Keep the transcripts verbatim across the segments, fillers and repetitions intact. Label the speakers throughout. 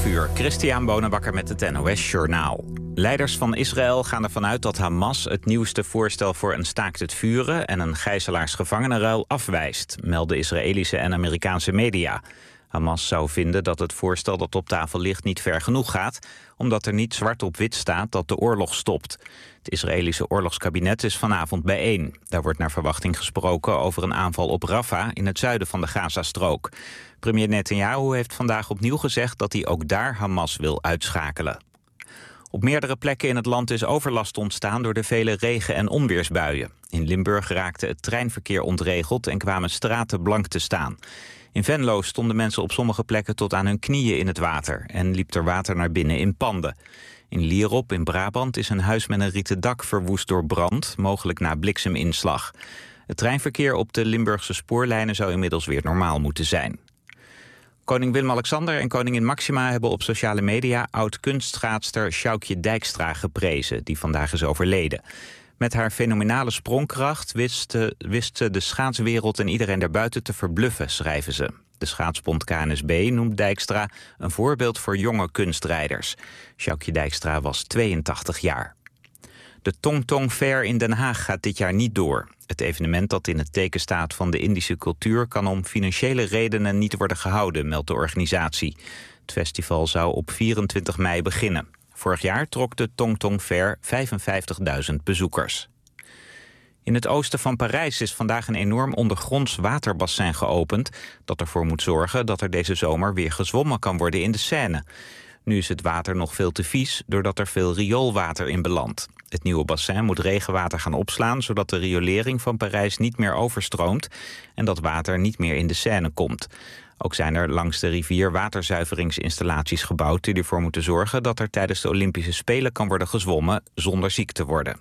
Speaker 1: uur, Christian Bonenbakker met het N O S Journaal. Leiders van Israël gaan ervan uit dat Hamas het nieuwste voorstel voor een staakt het vuren en een gijzelaarsgevangenenruil afwijst, melden Israëlische en Amerikaanse media. Hamas zou vinden dat het voorstel dat op tafel ligt niet ver genoeg gaat, omdat er niet zwart op wit staat dat de oorlog stopt. Het Israëlische oorlogskabinet is vanavond bijeen. Daar wordt naar verwachting gesproken over een aanval op Rafah in het zuiden van de Gazastrook. Premier Netanyahu heeft vandaag opnieuw gezegd dat hij ook daar Hamas wil uitschakelen. Op meerdere plekken in het land is overlast ontstaan door de vele regen- en onweersbuien. In Limburg raakte het treinverkeer ontregeld en kwamen straten blank te staan. In Venlo stonden mensen op sommige plekken tot aan hun knieën in het water en liep er water naar binnen in panden. In Lierop in Brabant is een huis met een rieten dak verwoest door brand, mogelijk na blikseminslag. Het treinverkeer op de Limburgse spoorlijnen zou inmiddels weer normaal moeten zijn. Koning Willem-Alexander en koningin Maxima hebben op sociale media oud-kunstschaatster Sjoukje Dijkstra geprezen, die vandaag is overleden. Met haar fenomenale sprongkracht wist, uh, wist ze de schaatswereld en iedereen daarbuiten te verbluffen, schrijven ze. De schaatsbond K N S B noemt Dijkstra een voorbeeld voor jonge kunstrijders. Sjoukje Dijkstra was tweeëntachtig jaar. De Tong Tong Fair in Den Haag gaat dit jaar niet door. Het evenement dat in het teken staat van de Indische cultuur kan om financiële redenen niet worden gehouden, meldt de organisatie. Het festival zou op vierentwintig mei beginnen. Vorig jaar trok de Tong Tong Fair vijfenvijftigduizend bezoekers. In het oosten van Parijs is vandaag een enorm ondergronds waterbassin geopend dat ervoor moet zorgen dat er deze zomer weer gezwommen kan worden in de Seine. Nu is het water nog veel te vies doordat er veel rioolwater in belandt. Het nieuwe bassin moet regenwater gaan opslaan zodat de riolering van Parijs niet meer overstroomt en dat water niet meer in de Seine komt. Ook zijn er langs de rivier waterzuiveringsinstallaties gebouwd die ervoor moeten zorgen dat er tijdens de Olympische Spelen kan worden gezwommen zonder ziek te worden.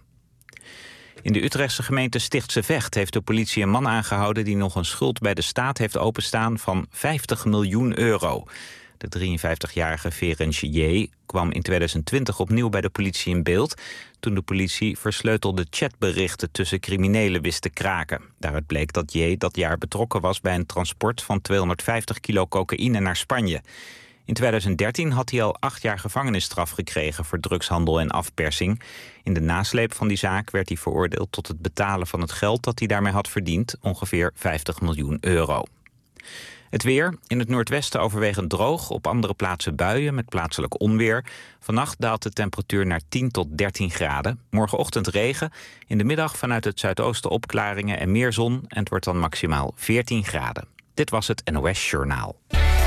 Speaker 1: In de Utrechtse gemeente Stichtse Vecht heeft de politie een man aangehouden die nog een schuld bij de staat heeft openstaan van vijftig miljoen euro. De drieënvijftigjarige Ferenc J. kwam in tweeduizend twintig opnieuw bij de politie in beeld toen de politie versleutelde chatberichten tussen criminelen wist te kraken. Daaruit bleek dat J. dat jaar betrokken was bij een transport van tweehonderdvijftig kilo cocaïne naar Spanje. In tweeduizend dertien had hij al acht jaar gevangenisstraf gekregen voor drugshandel en afpersing. In de nasleep van die zaak werd hij veroordeeld tot het betalen van het geld dat hij daarmee had verdiend, ongeveer vijftig miljoen euro. Het weer, in het noordwesten overwegend droog, op andere plaatsen buien met plaatselijk onweer. Vannacht daalt de temperatuur naar tien tot dertien graden. Morgenochtend regen, in de middag vanuit het zuidoosten opklaringen en meer zon en het wordt dan maximaal veertien graden. Dit was het N O S Journaal.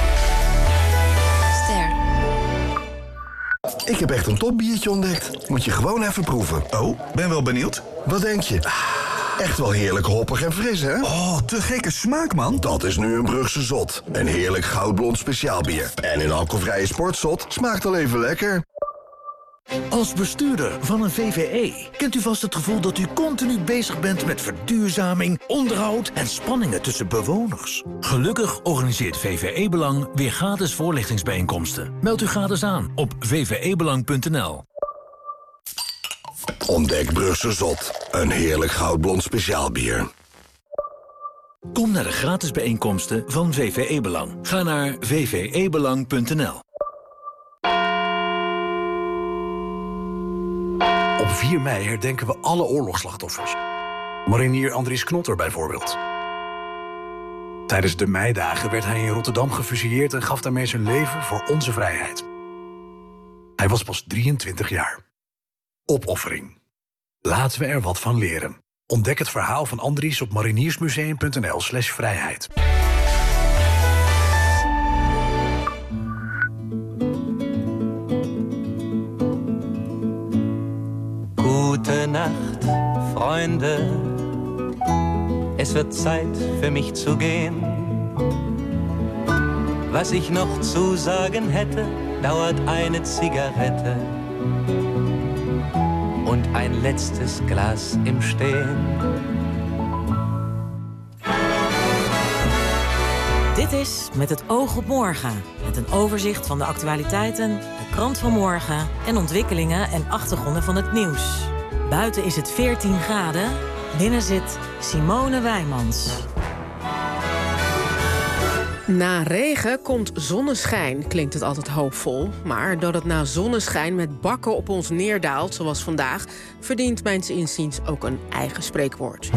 Speaker 2: Ster.
Speaker 3: Ik heb echt een topbiertje ontdekt. Moet je gewoon even proeven.
Speaker 4: Oh, ben wel benieuwd.
Speaker 3: Wat denk je? Echt wel heerlijk hoppig en fris, hè?
Speaker 4: Oh, te gekke smaak, man.
Speaker 3: Dat is nu een Brugse Zot. Een heerlijk goudblond speciaalbier. En een alcoholvrije sportzot smaakt al even lekker.
Speaker 5: Als bestuurder van een V V E kent u vast het gevoel dat u continu bezig bent met verduurzaming, onderhoud en spanningen tussen bewoners. Gelukkig organiseert V V E Belang weer gratis voorlichtingsbijeenkomsten. Meld u gratis aan op v v e belang punt n l.
Speaker 3: Ontdek Brugse Zot. Een heerlijk goudblond speciaalbier.
Speaker 5: Kom naar de gratis bijeenkomsten van V V E Belang. Ga naar v v e belang punt n l.
Speaker 6: Op vier mei herdenken we alle oorlogsslachtoffers. Marinier Andries Knotter bijvoorbeeld. Tijdens de meidagen werd hij in Rotterdam gefusilleerd en gaf daarmee zijn leven voor onze vrijheid. Hij was pas drieëntwintig jaar. Opoffering. Laten we er wat van leren. Ontdek het verhaal van Andries op mariniersmuseum punt n l slash vrijheid.
Speaker 7: Gute Nacht, Freunde. Es wird Zeit für mich zu gehen. Was ich noch zu sagen hätte, dauert eine Zigarette und ein letztes Glas im Stehen.
Speaker 2: Dit is Met het oog op morgen. Met een overzicht van de actualiteiten, de krant van morgen en ontwikkelingen en achtergronden van het nieuws. Buiten is het veertien graden, binnen zit Simone Wijmans.
Speaker 8: Na regen komt zonneschijn, klinkt het altijd hoopvol. Maar dat het na zonneschijn met bakken op ons neerdaalt, zoals vandaag, verdient mijns inziens ook een eigen spreekwoord.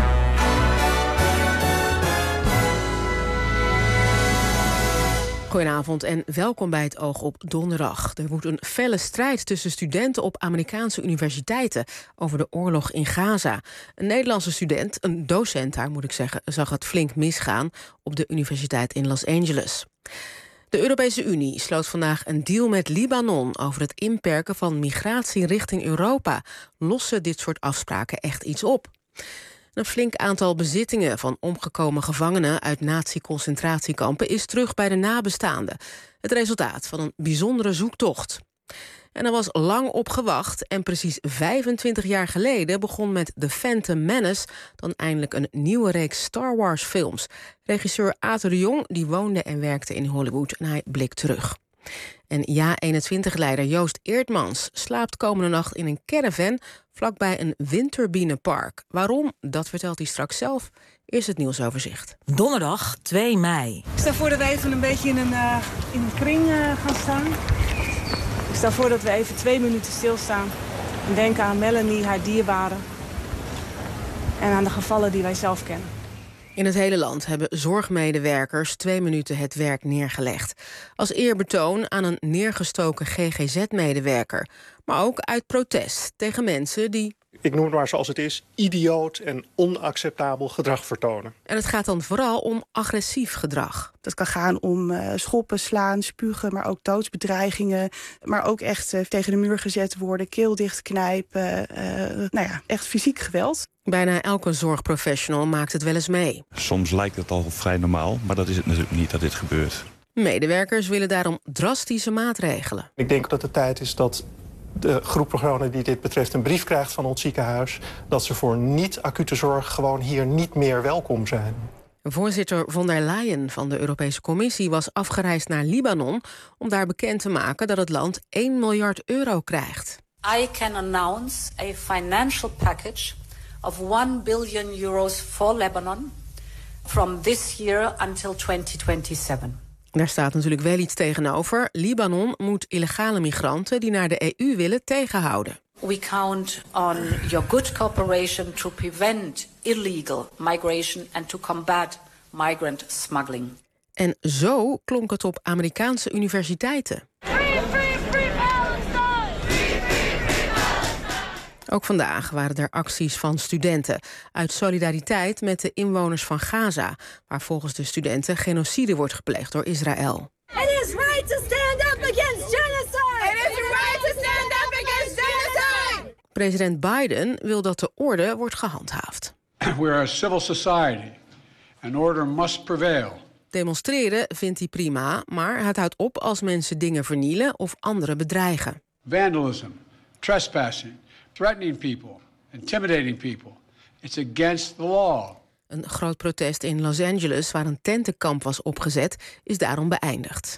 Speaker 8: Goedenavond en welkom bij het Oog op Donderdag. Er woedt een felle strijd tussen studenten op Amerikaanse universiteiten over de oorlog in Gaza. Een Nederlandse student, een docent daar moet ik zeggen, zag het flink misgaan op de universiteit in Los Angeles. De Europese Unie sloot vandaag een deal met Libanon over het inperken van migratie richting Europa. Lossen dit soort afspraken echt iets op? Een flink aantal bezittingen van omgekomen gevangenen uit nazi-concentratiekampen is terug bij de nabestaanden. Het resultaat van een bijzondere zoektocht. En er was lang op gewacht en precies vijfentwintig jaar geleden begon met The Phantom Menace dan eindelijk een nieuwe reeks Star Wars films. Regisseur Ato de Jong die woonde en werkte in Hollywood en hij blikt terug. En Ja eenentwintig-leider Joost Eertmans slaapt komende nacht in een caravan vlakbij een windturbinepark. Waarom? Dat vertelt hij straks zelf. Eerst het nieuwsoverzicht.
Speaker 2: Donderdag twee mei.
Speaker 9: Ik stel voor dat we even een beetje in een, uh, in een kring uh, gaan staan. Ik stel voor dat we even twee minuten stilstaan. En denken aan Melanie, haar dierbaren. En aan de gevallen die wij zelf kennen.
Speaker 8: In het hele land hebben zorgmedewerkers twee minuten het werk neergelegd. Als eerbetoon aan een neergestoken G G Z-medewerker. Maar ook uit protest tegen mensen die,
Speaker 10: ik noem het maar zoals het is, idioot en onacceptabel gedrag vertonen.
Speaker 8: En het gaat dan vooral om agressief gedrag.
Speaker 11: Dat kan gaan om uh, schoppen, slaan, spugen, maar ook doodsbedreigingen. Maar ook echt uh, tegen de muur gezet worden, keel dichtknijpen. Uh, nou ja, echt fysiek geweld.
Speaker 8: Bijna elke zorgprofessional maakt het wel eens mee.
Speaker 12: Soms lijkt het al vrij normaal, maar dat is het natuurlijk niet dat dit gebeurt.
Speaker 8: Medewerkers willen daarom drastische maatregelen.
Speaker 10: Ik denk dat het tijd is dat de groep personen die dit betreft een brief krijgt van ons ziekenhuis, dat ze voor niet-acute zorg gewoon hier niet meer welkom zijn.
Speaker 8: Voorzitter von der Leyen van de Europese Commissie was afgereisd naar Libanon om daar bekend te maken dat het land één miljard euro krijgt.
Speaker 13: I can announce a financial package of one billion euros for Lebanon from this year until twenty twenty-seven.
Speaker 8: Daar staat natuurlijk wel iets tegenover. Libanon moet illegale migranten die naar de E U willen tegenhouden.
Speaker 13: We count on your good cooperation to prevent illegal migration and to combat migrant smuggling.
Speaker 8: En zo klonk het op Amerikaanse universiteiten. Ook vandaag waren er acties van studenten uit solidariteit met de inwoners van Gaza, waar volgens de studenten genocide wordt gepleegd door Israël.
Speaker 14: It is right to stand up against genocide. It is right to stand up against genocide.
Speaker 8: President Biden wil dat de orde wordt gehandhaafd.
Speaker 15: We are a civil society. An order must prevail.
Speaker 8: Demonstreren vindt hij prima, maar het houdt op als mensen dingen vernielen of anderen bedreigen.
Speaker 15: Vandalism, trespassing, threatening people, intimidating people. It's against the law.
Speaker 8: Een groot protest in Los Angeles, waar een tentenkamp was opgezet, is daarom beëindigd.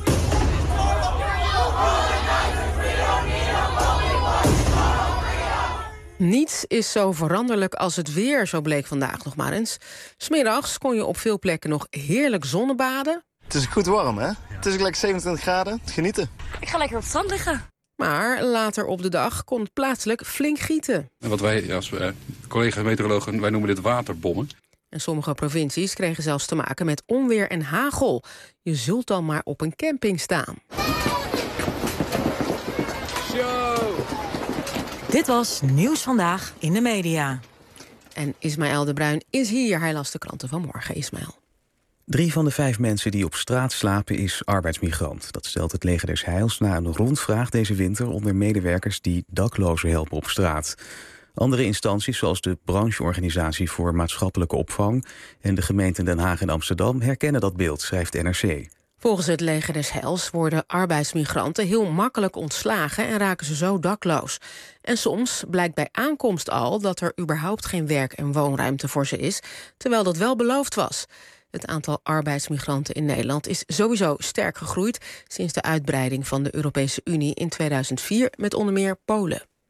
Speaker 8: Niets is zo veranderlijk als het weer, zo bleek vandaag nog maar eens. 'S Middags kon je op veel plekken nog heerlijk zonnebaden.
Speaker 16: Het is goed warm, hè? Het is gelijk zevenentwintig graden. Genieten.
Speaker 14: Ik ga lekker op het strand liggen.
Speaker 8: Maar later op de dag kon het plaatselijk flink gieten.
Speaker 17: En wat wij als uh, collega's meteorologen, wij noemen dit waterbommen.
Speaker 8: En sommige provincies kregen zelfs te maken met onweer en hagel. Je zult dan maar op een camping staan.
Speaker 2: Show. Dit was Nieuws Vandaag in de media.
Speaker 8: En Ismaël de Bruin is hier. Hij las de kranten van morgen. Ismaël.
Speaker 18: Drie van de vijf mensen die op straat slapen is arbeidsmigrant. Dat stelt het Leger des Heils na een rondvraag deze winter onder medewerkers die daklozen helpen op straat. Andere instanties zoals de brancheorganisatie voor maatschappelijke opvang en de gemeenten Den Haag en Amsterdam herkennen dat beeld, schrijft N R C.
Speaker 8: Volgens het Leger des Heils worden arbeidsmigranten heel makkelijk ontslagen en raken ze zo dakloos. En soms blijkt bij aankomst al dat er überhaupt geen werk- en woonruimte voor ze is, terwijl dat wel beloofd was. Het aantal arbeidsmigranten in Nederland is sowieso sterk gegroeid sinds de uitbreiding van de Europese Unie in tweeduizend vier met onder meer Polen.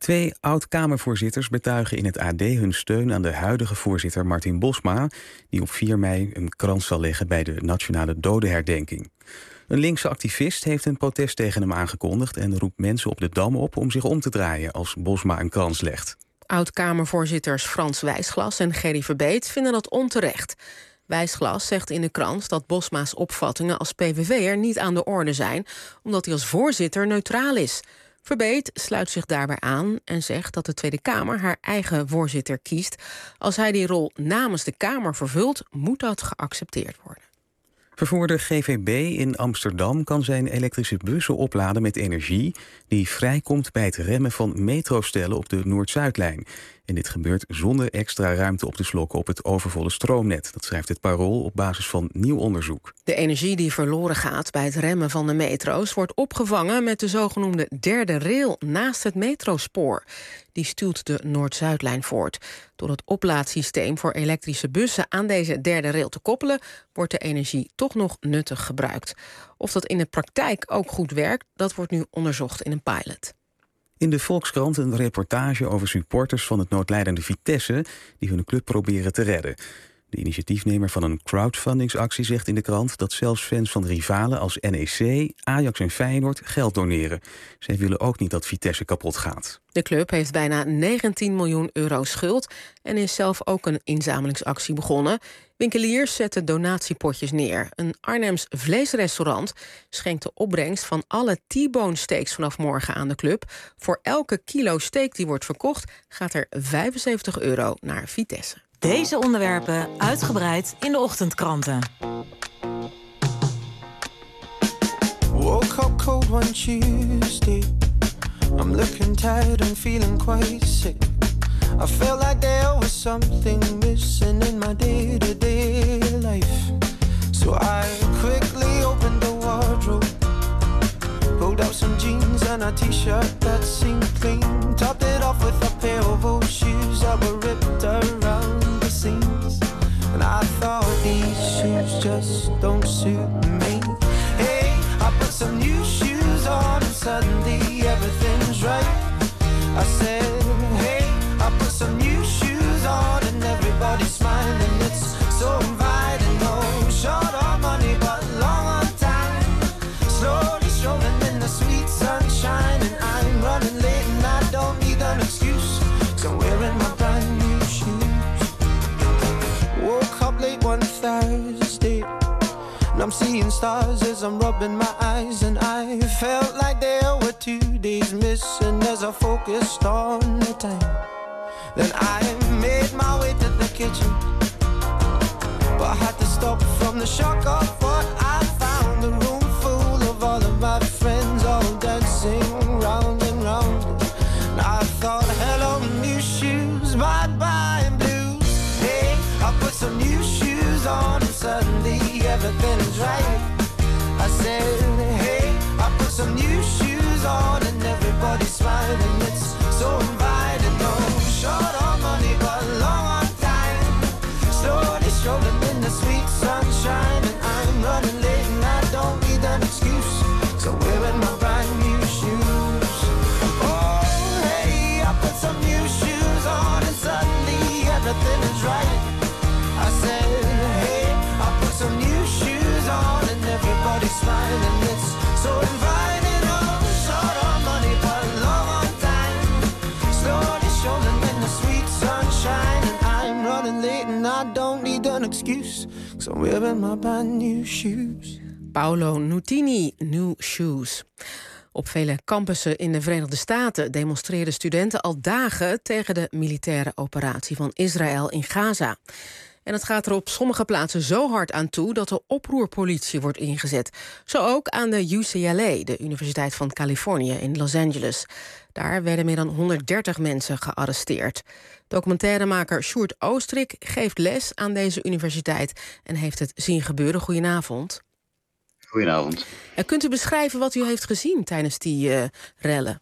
Speaker 18: Twee oud-Kamervoorzitters betuigen in het A D hun steun aan de huidige voorzitter Martin Bosma, die op vier mei een krans zal leggen bij de Nationale Dodenherdenking. Een linkse activist heeft een protest tegen hem aangekondigd en roept mensen op de Dam op om zich om te draaien als Bosma een krans legt.
Speaker 8: Oud-Kamervoorzitters Frans Wijsglas en Gerry Verbeet vinden dat onterecht. Wijsglas zegt in de krant dat Bosma's opvattingen als P V V'er niet aan de orde zijn, omdat hij als voorzitter neutraal is. Verbeet sluit zich daarbij aan en zegt dat de Tweede Kamer haar eigen voorzitter kiest. Als hij die rol namens de Kamer vervult, moet dat geaccepteerd worden.
Speaker 18: Vervoerder G V B in Amsterdam kan zijn elektrische bussen opladen met energie die vrijkomt bij het remmen van metrostellen op de Noord-Zuidlijn. En dit gebeurt zonder extra ruimte op te slokken op het overvolle stroomnet. Dat schrijft het Parool op basis van nieuw onderzoek.
Speaker 8: De energie die verloren gaat bij het remmen van de metro's wordt opgevangen met de zogenoemde derde rail naast het metrospoor. Die stuwt de Noord-Zuidlijn voort. Door het oplaadsysteem voor elektrische bussen aan deze derde rail te koppelen, wordt de energie toch nog nuttig gebruikt. Of dat in de praktijk ook goed werkt, dat wordt nu onderzocht in een pilot.
Speaker 18: In de Volkskrant een reportage over supporters van het noodlijdende Vitesse die hun club proberen te redden. De initiatiefnemer van een crowdfundingsactie zegt in de krant dat zelfs fans van rivalen als N E C, Ajax en Feyenoord geld doneren. Zij willen ook niet dat Vitesse kapot gaat.
Speaker 8: De club heeft bijna negentien miljoen euro schuld en is zelf ook een inzamelingsactie begonnen. Winkeliers zetten donatiepotjes neer. Een Arnhems vleesrestaurant schenkt de opbrengst van alle T-bone steaks vanaf morgen aan de club. Voor elke kilo steak die wordt verkocht gaat er vijfenzeventig euro naar Vitesse.
Speaker 2: Deze onderwerpen uitgebreid in de ochtendkranten.
Speaker 19: Woke up cold one Tuesday. I'm looking tired and feeling quite sick. I felt like there was something missing in my day-to-day life. So I quickly opened the wardrobe, pulled out some jeans and a t-shirt that seemed clean, topped it off with a pair of old shoes that were ripped around the seams. And I thought these shoes just don't suit me. Hey, I put some new shoes on and suddenly everything's right. I said, hey, I put some new shoes on and everybody's smiling. It's so inviting. No short on money but long on time. Slowly strolling in the sweet sunshine, and I'm running late and I don't need an excuse, 'cause I'm wearing my brand new shoes. Woke up late one Thursday and I'm seeing stars as I'm rubbing my eyes, and I felt like there were two days missing as I focused on the time. Then I made my way to the kitchen, but I had to stop from the shock of what I found. A room full of all of my friends, all dancing round and round. And I thought, hello new shoes, bye bye blues. Hey, I put some new shoes on and suddenly everything is right. I said, hey, I put some new shoes on and everybody's smiling. It's so inviting. No short on money but long on time. Slowly strolling in the sweet sunshine, and I'm running late and I don't need an excuse, 'cause I'm wearing my brand new shoes. Oh, hey, I put some new shoes on and suddenly everything is right. I said, hey, I put some new shoes on and everybody's smiling. It's so inviting. Oh, short on money but long on time. Slowly strolling in the sweet sunshine, and I'm running late and I don't need an excuse, 'cause I'm wearing my brand new shoes.
Speaker 8: Paolo Nutini, New Shoes. Op vele campussen in de Verenigde Staten demonstreren studenten al dagen tegen de militaire operatie van Israël in Gaza. En het gaat er op sommige plaatsen zo hard aan toe dat de oproerpolitie wordt ingezet. Zo ook aan de U C L A, de Universiteit van Californië in Los Angeles. Daar werden meer dan honderddertig mensen gearresteerd. Documentairemaker Sjoerd Oostrik geeft les aan deze universiteit en heeft het zien gebeuren. Goedenavond.
Speaker 20: Goedenavond.
Speaker 8: En kunt u beschrijven wat u heeft gezien tijdens die uh, rellen?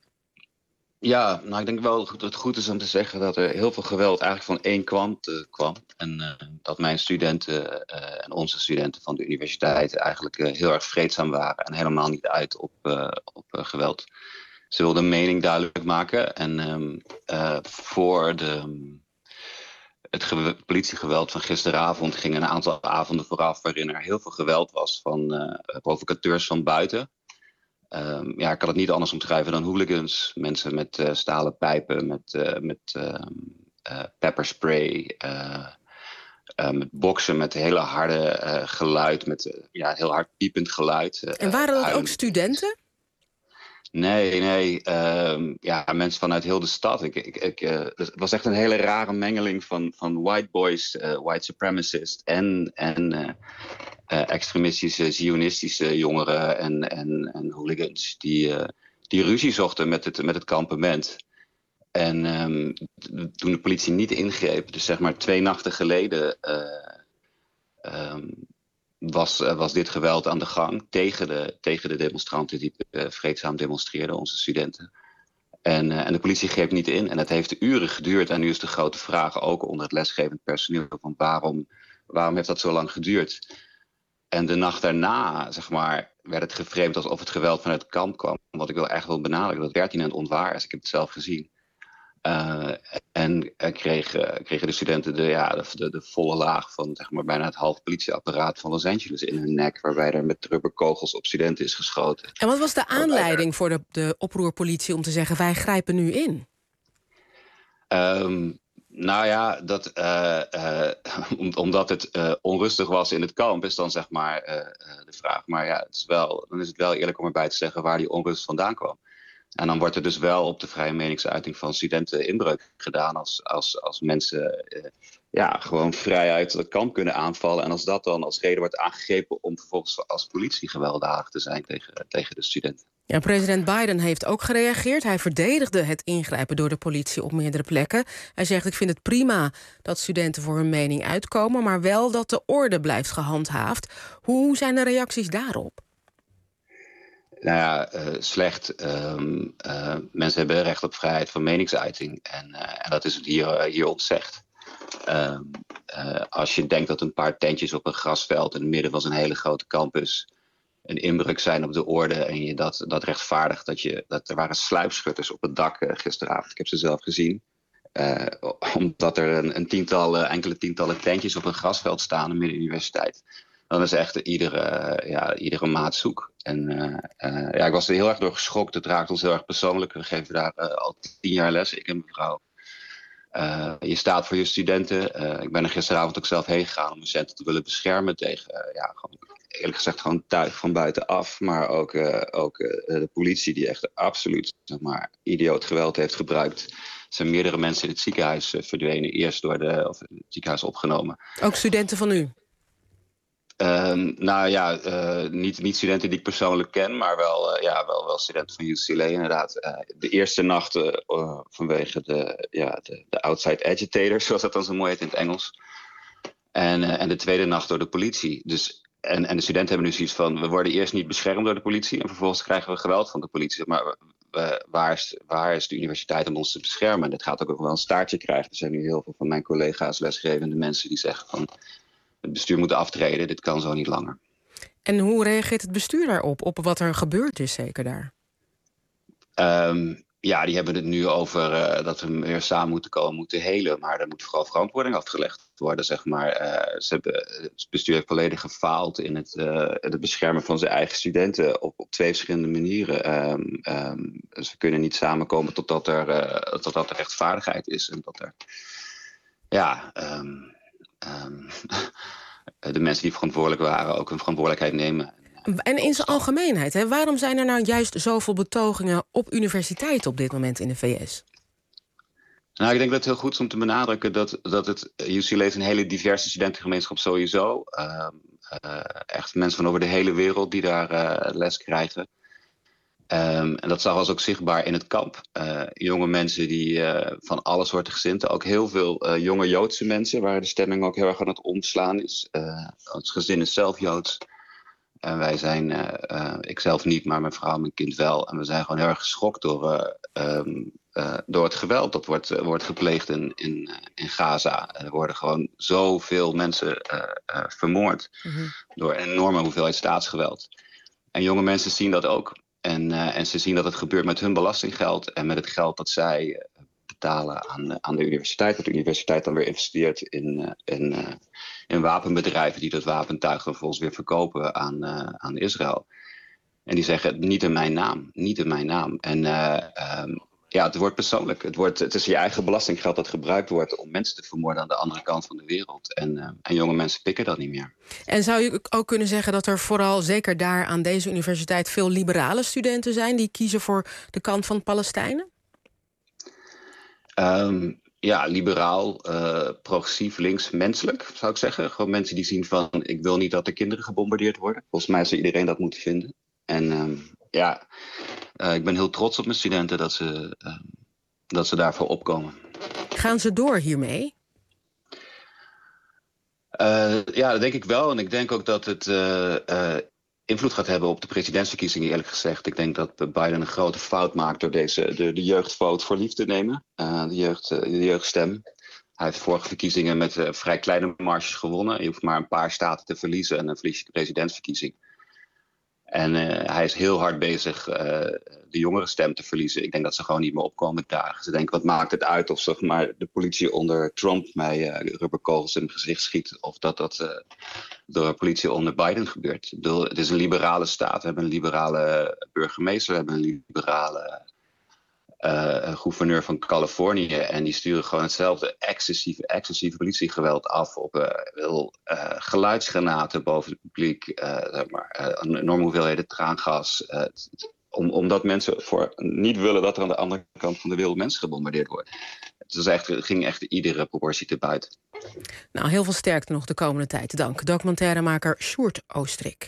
Speaker 20: Ja, nou ik denk wel dat het goed is om te zeggen dat er heel veel geweld eigenlijk van één kant uh, kwam. En uh, dat mijn studenten uh, en onze studenten van de universiteit eigenlijk uh, heel erg vreedzaam waren en helemaal niet uit op, uh, op uh, geweld. ze wilden een mening duidelijk maken. En um, uh, voor de, het ge- politiegeweld van gisteravond gingen een aantal avonden vooraf waarin er heel veel geweld was van uh, provocateurs van buiten. Um, ja, ik kan het niet anders omschrijven dan hooligans. Mensen met uh, stalen pijpen, met, uh, met uh, uh, pepperspray, uh, uh, met boksen, met hele harde uh, geluid, met uh, ja, heel hard piepend geluid. Uh,
Speaker 8: en waren dat
Speaker 20: huilend.
Speaker 8: ook studenten?
Speaker 20: Nee, nee. Um, ja, mensen vanuit heel de stad. Ik, ik, ik, uh, het was echt een hele rare mengeling van, van white boys, uh, white supremacists en, en uh, uh, extremistische, zionistische jongeren en, en, en hooligans die, uh, die ruzie zochten met het, met het kampement. En um, toen de politie niet ingreep, dus zeg maar twee nachten geleden, uh, um, was, uh, was dit geweld aan de gang tegen de, tegen de demonstranten die uh, vreedzaam demonstreerden, onze studenten. En, uh, en de politie greep niet in. En het heeft uren geduurd. En nu is de grote vraag, ook onder het lesgevend personeel, van waarom, waarom heeft dat zo lang geduurd? En de nacht daarna, zeg maar, werd het geframed alsof het geweld vanuit het kamp kwam. Wat ik wil echt wel benadrukken, dat pertinent onwaar is. Ik heb het zelf gezien. Uh, en uh, kregen, kregen de studenten de, ja, de, de, de volle laag van zeg maar, bijna het half politieapparaat van Los Angeles in hun nek, waarbij er met rubberkogels op studenten is geschoten.
Speaker 8: En wat was de aanleiding er... voor de, de oproerpolitie om te zeggen, wij grijpen nu in?
Speaker 20: Um, nou ja, dat, uh, uh, om, omdat het uh, onrustig was in het kamp, is dan zeg maar uh, de vraag. Maar ja, het is wel, dan is het wel eerlijk om erbij te zeggen waar die onrust vandaan kwam. En dan wordt er dus wel op de vrije meningsuiting van studenten inbreuk gedaan als, als, als mensen uh, ja, gewoon vrijuit het kamp kunnen aanvallen. En als dat dan als reden wordt aangegrepen om vervolgens als politie gewelddadig te zijn tegen, tegen de studenten.
Speaker 8: Ja, president Biden heeft ook gereageerd. Hij verdedigde het ingrijpen door de politie op meerdere plekken. Hij zegt, ik vind het prima dat studenten voor hun mening uitkomen, maar wel dat de orde blijft gehandhaafd. Hoe zijn de reacties daarop?
Speaker 20: Nou ja, uh, slecht. Um, uh, mensen hebben recht op vrijheid van meningsuiting. En, uh, en dat is hier, uh, hier ontzegd. Uh, uh, als je denkt dat een paar tentjes op een grasveld in het midden van een hele grote campus een inbreuk zijn op de orde en je dat, dat rechtvaardigt, dat, je, dat er waren sluipschutters op het dak uh, gisteravond. Ik heb ze zelf gezien. Uh, omdat er een, een tiental, uh, enkele tientallen tentjes op een grasveld staan midden in de universiteit. Dan is echt iedere, uh, ja, iedere maat zoek. En uh, uh, ja, ik was er heel erg door geschokt. Het raakt ons heel erg persoonlijk. We geven daar uh, al tien jaar les, ik en mevrouw. Uh, je staat voor je studenten. Uh, ik ben er gisteravond ook zelf heen gegaan om mijn studenten te willen beschermen tegen, uh, ja, gewoon, eerlijk gezegd, gewoon tuig van buitenaf. Maar ook, uh, ook uh, de politie die echt absoluut, zeg maar, idioot geweld heeft gebruikt. Er zijn meerdere mensen in het ziekenhuis uh, verdwenen. Eerst door de, of in het ziekenhuis opgenomen.
Speaker 8: Ook studenten van u?
Speaker 20: Uh, nou ja, uh, niet, niet studenten die ik persoonlijk ken, maar wel, uh, ja, wel, wel studenten van U C L A inderdaad. Uh, de eerste nacht uh, uh, vanwege de, ja, de, de outside agitators, zoals dat dan zo mooi heet in het Engels. En, uh, en de tweede nacht door de politie. Dus, en, en de studenten hebben nu zoiets van, we worden eerst niet beschermd door de politie en vervolgens krijgen we geweld van de politie. Maar uh, waar, is, waar is de universiteit om ons te beschermen? Dat gaat ook wel een staartje krijgen. Er zijn nu heel veel van mijn collega's, lesgevende mensen die zeggen van, het bestuur moet aftreden, dit kan zo niet langer.
Speaker 8: En hoe reageert het bestuur daarop, op wat er gebeurd is zeker daar?
Speaker 20: Um, ja, die hebben het nu over uh, dat we weer samen moeten komen, moeten helen. Maar er moet vooral verantwoording afgelegd worden, zeg maar. Uh, ze hebben, het bestuur heeft volledig gefaald in het, uh, het beschermen van zijn eigen studenten op, op twee verschillende manieren. Um, um, dus we kunnen niet samenkomen totdat er, uh, totdat er rechtvaardigheid is. En dat er, ja... Um, Um, de mensen die verantwoordelijk waren ook hun verantwoordelijkheid nemen.
Speaker 8: En in zijn algemeenheid, hè, waarom zijn er nou juist zoveel betogingen op universiteiten op dit moment in de V S?
Speaker 20: Nou, ik denk dat het heel goed is om te benadrukken dat, dat het U C L A is een hele diverse studentengemeenschap sowieso. Uh, uh, echt mensen van over de hele wereld die daar uh, les krijgen. Um, en dat was ook zichtbaar in het kamp. Uh, jonge mensen die uh, van alle soorten gezinten, ook heel veel uh, jonge Joodse mensen, waar de stemming ook heel erg aan het omslaan is. Uh, ons gezin is zelf Joods. En wij zijn, uh, uh, ik zelf niet, maar mijn vrouw en mijn kind wel. En we zijn gewoon heel erg geschokt door, uh, um, uh, door het geweld dat wordt, uh, wordt gepleegd in, in, uh, in Gaza. Er worden gewoon zoveel mensen uh, uh, vermoord mm-hmm. door een enorme hoeveelheid staatsgeweld. En jonge mensen zien dat ook. En, uh, en ze zien dat het gebeurt met hun belastinggeld en met het geld dat zij uh, betalen aan, aan de universiteit. Dat de universiteit dan weer investeert in, uh, in, uh, in wapenbedrijven die dat wapentuig dan vervolgens weer verkopen aan, uh, aan Israël. En die zeggen, niet in mijn naam, niet in mijn naam. En uh, um, ja, het wordt persoonlijk. Het, wordt, het is je eigen belastinggeld dat gebruikt wordt om mensen te vermoorden aan de andere kant van de wereld. En, uh, en jonge mensen pikken dat niet meer.
Speaker 8: En zou je ook kunnen zeggen dat er vooral, zeker daar aan deze universiteit, veel liberale studenten zijn die kiezen voor de kant van Palestijnen?
Speaker 20: Um, ja, liberaal, uh, progressief, links, menselijk, zou ik zeggen. Gewoon mensen die zien van, ik wil niet dat de kinderen gebombardeerd worden. Volgens mij zou iedereen dat moeten vinden. En um, ja, uh, ik ben heel trots op mijn studenten dat ze, uh, dat ze daarvoor opkomen.
Speaker 8: Gaan ze door hiermee?
Speaker 20: Uh, ja, dat denk ik wel. En ik denk ook dat het uh, uh, invloed gaat hebben op de presidentsverkiezingen, eerlijk gezegd. Ik denk dat Biden een grote fout maakt door deze, de, de jeugdvote voor lief te nemen. Uh, de, jeugd, uh, de jeugdstem. Hij heeft vorige verkiezingen met uh, vrij kleine marges gewonnen. Je hoeft maar een paar staten te verliezen en dan verlies je de presidentsverkiezing. En uh, hij is heel hard bezig uh, de jongere stem te verliezen. Ik denk dat ze gewoon niet meer opkomen dagen. Ze denken, wat maakt het uit of zeg maar, de politie onder Trump mij uh, rubberkogels in het gezicht schiet. Of dat dat uh, door de politie onder Biden gebeurt. Ik bedoel, het is een liberale staat. We hebben een liberale burgemeester. We hebben een liberale uh, gouverneur van Californië. En die sturen gewoon hetzelfde excessieve, excessieve politiegeweld af op uh, wil, uh, geluidsgranaten boven het publiek. Uh, zeg maar, uh, enorme hoeveelheden traangas. Uh, om, omdat mensen voor niet willen dat er aan de andere kant van de wereld mensen gebombardeerd worden. Het, was echt, het ging echt iedere proportie te buiten.
Speaker 8: Nou, heel veel sterkte nog de komende tijd. Dank documentairemaker Sjoerd Oostrik.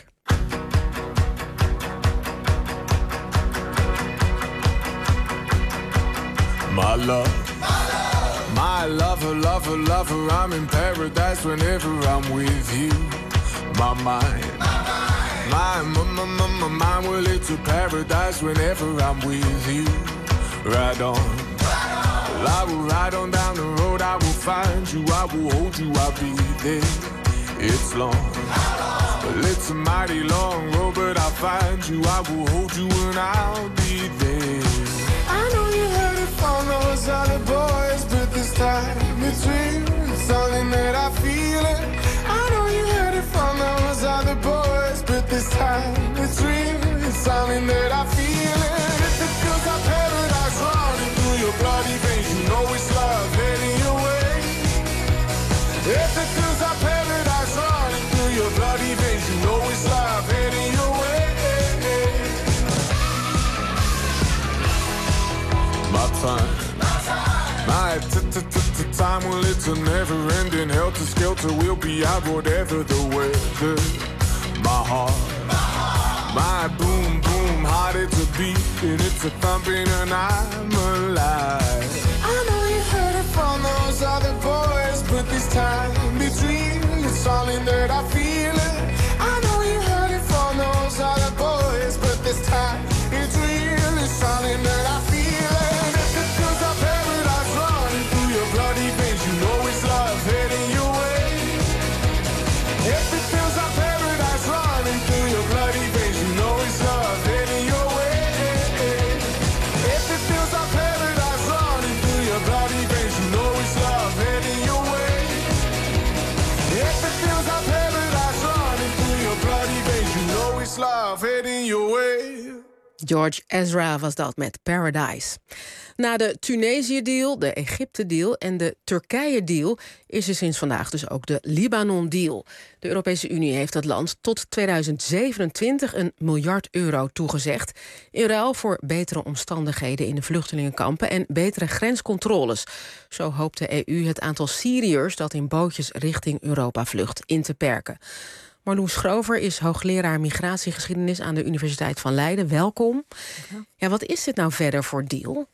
Speaker 19: My love, my lover, lover, lover, I'm in paradise whenever I'm with you. My mind, my, my, my, my, my mind, well, it's a paradise whenever I'm with you. Ride on, well, I will ride on down the road, I will find you, I will hold you, I'll be there. It's long, well, it's a mighty long road, but I'll find you, I will hold you, and I'll be there. I know you heard it from those other boys, but this time it's real. It's something that I feel it. I know you heard it from those other boys, but this time it's real. It's something that I feel it. If it feels like paradise running through your bloody veins, you know it's love heading your way. If it feels like paradise running through your bloody veins, you know it's love heading your way. My time, my time, well, it's a never-ending helter-skelter. We'll be out whatever the weather. My heart, my boom, boom, heart, it's a beat and it's a thumping and I'm alive. I know you heard it from those other boys, but this time it's real. It's something that I feel it. I know you heard it from those other boys, but this time it's real. It's something that I feel it. Bloody veins, you know it's love heading your way. If it feels like paradise running through your bloody veins, you know it's love heading your way. If it feels like paradise running through your bloody veins, you know it's love heading your way. If it feels like paradise running through your bloody veins, you know it's love heading your way.
Speaker 8: George Ezra was dat met Paradise. Na de Tunesië-deal, de Egypte-deal en de Turkije-deal is er sinds vandaag dus ook de Libanon-deal. De Europese Unie heeft dat land tot tweeduizend zevenentwintig een miljard euro toegezegd, in ruil voor betere omstandigheden in de vluchtelingenkampen en betere grenscontroles. Zo hoopt de E U het aantal Syriërs dat in bootjes richting Europa vlucht in te perken. Marloes Schrover is hoogleraar migratiegeschiedenis aan de Universiteit van Leiden. Welkom. Ja, wat is dit nou verder voor deal?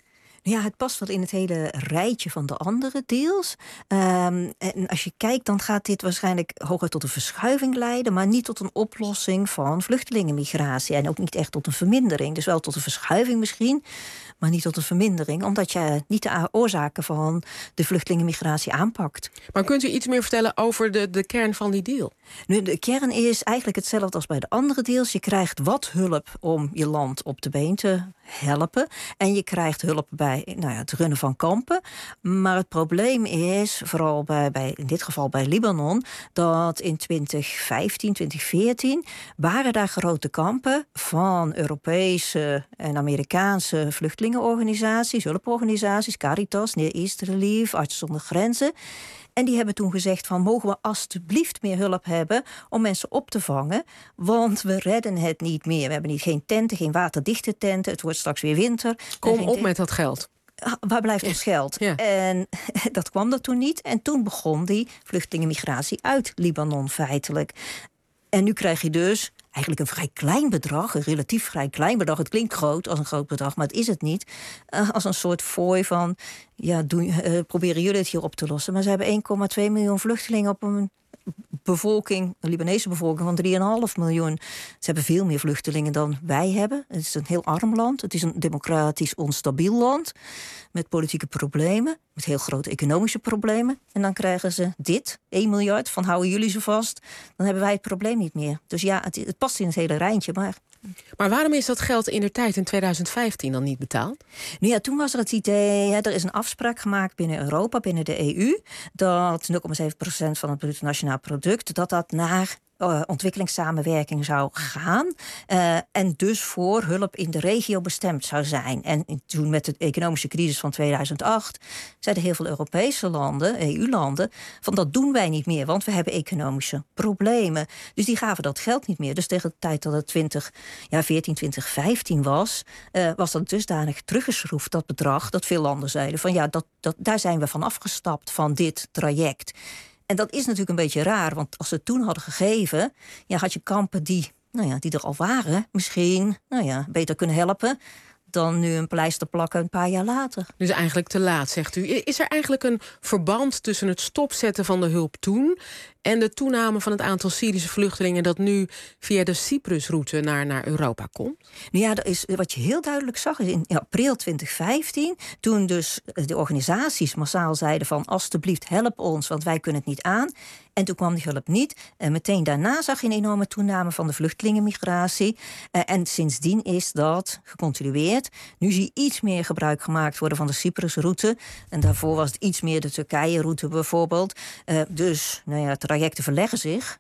Speaker 21: Ja, het past wel in het hele rijtje van de andere deals. Um, en als je kijkt, dan gaat dit waarschijnlijk hooguit tot een verschuiving leiden, maar niet tot een oplossing van vluchtelingenmigratie. En ook niet echt tot een vermindering. Dus wel tot een verschuiving misschien, maar niet tot een vermindering, omdat je niet de oorzaken van de vluchtelingenmigratie aanpakt.
Speaker 8: Maar kunt u iets meer vertellen over de, de kern van die deal?
Speaker 21: Nu, de kern is eigenlijk hetzelfde als bij de andere deals. Je krijgt wat hulp om je land op de been te helpen. En je krijgt hulp bij nou ja, het runnen van kampen. Maar het probleem is, vooral bij, bij, in dit geval bij Libanon, dat in twintig vijftien, twintig veertien waren daar grote kampen van Europese en Amerikaanse vluchtelingenorganisaties, hulporganisaties, Caritas, Near East Relief, Artsen zonder Grenzen. En die hebben toen gezegd van, mogen we alstublieft meer hulp hebben om mensen op te vangen, want we redden het niet meer. We hebben niet geen tenten, geen waterdichte tenten, het wordt straks weer winter.
Speaker 8: Kom op met dat geld.
Speaker 21: Waar blijft ons geld? Ja. En dat kwam er toen niet. En toen begon die vluchtelingenmigratie uit Libanon feitelijk. En nu krijg je dus eigenlijk een vrij klein bedrag, een relatief vrij klein bedrag. Het klinkt groot als een groot bedrag, maar het is het niet. Uh, als een soort fooi van, ja, doe, uh, proberen jullie het hier op te lossen. Maar ze hebben één komma twee miljoen vluchtelingen op een bevolking, een Libanese bevolking van drie komma vijf miljoen. Ze hebben veel meer vluchtelingen dan wij hebben. Het is een heel arm land. Het is een democratisch onstabiel land met politieke problemen, met heel grote economische problemen. En dan krijgen ze dit, één miljard, van houden jullie ze vast. Dan hebben wij het probleem niet meer. Dus ja, het, het past in het hele rijntje, maar...
Speaker 8: Maar waarom is dat geld indertijd in twintig vijftien dan niet betaald?
Speaker 21: Nu ja, toen was er het idee, hè, er is een afspraak gemaakt binnen Europa, binnen de E U, dat nul komma zeven procent van het bruto nationaal product, dat dat naar Uh, ontwikkelingssamenwerking zou gaan. Uh, en dus voor hulp in de regio bestemd zou zijn. En toen met de economische crisis van tweeduizend acht zeiden heel veel Europese landen, E U-landen, van dat doen wij niet meer, want we hebben economische problemen. Dus die gaven dat geld niet meer. Dus tegen de tijd dat het twintig veertien, twintig vijftien was, uh, was dat dusdanig teruggeschroefd, dat bedrag, dat veel landen zeiden van ja, dat, dat, daar zijn we van afgestapt, van dit traject. En dat is natuurlijk een beetje raar, want als ze het toen hadden gegeven, ja, had je kampen die, nou ja, die er al waren, misschien nou ja, beter kunnen helpen dan nu een pleister plakken een paar jaar later.
Speaker 8: Dus eigenlijk te laat, zegt u. Is er eigenlijk een verband tussen het stopzetten van de hulp toen en de toename van het aantal Syrische vluchtelingen dat nu via de Cyprusroute naar, naar Europa komt?
Speaker 21: Nou ja, dat is, wat je heel duidelijk zag is in april twintig vijftien... toen dus de organisaties massaal zeiden van alstublieft help ons, want wij kunnen het niet aan. En toen kwam die hulp niet. En meteen daarna zag je een enorme toename van de vluchtelingenmigratie. En sindsdien is dat gecontinueerd. Nu zie je iets meer gebruik gemaakt worden van de Cyprusroute. En daarvoor was het iets meer de Turkije-route bijvoorbeeld. Dus nou ja, trajecten verleggen zich.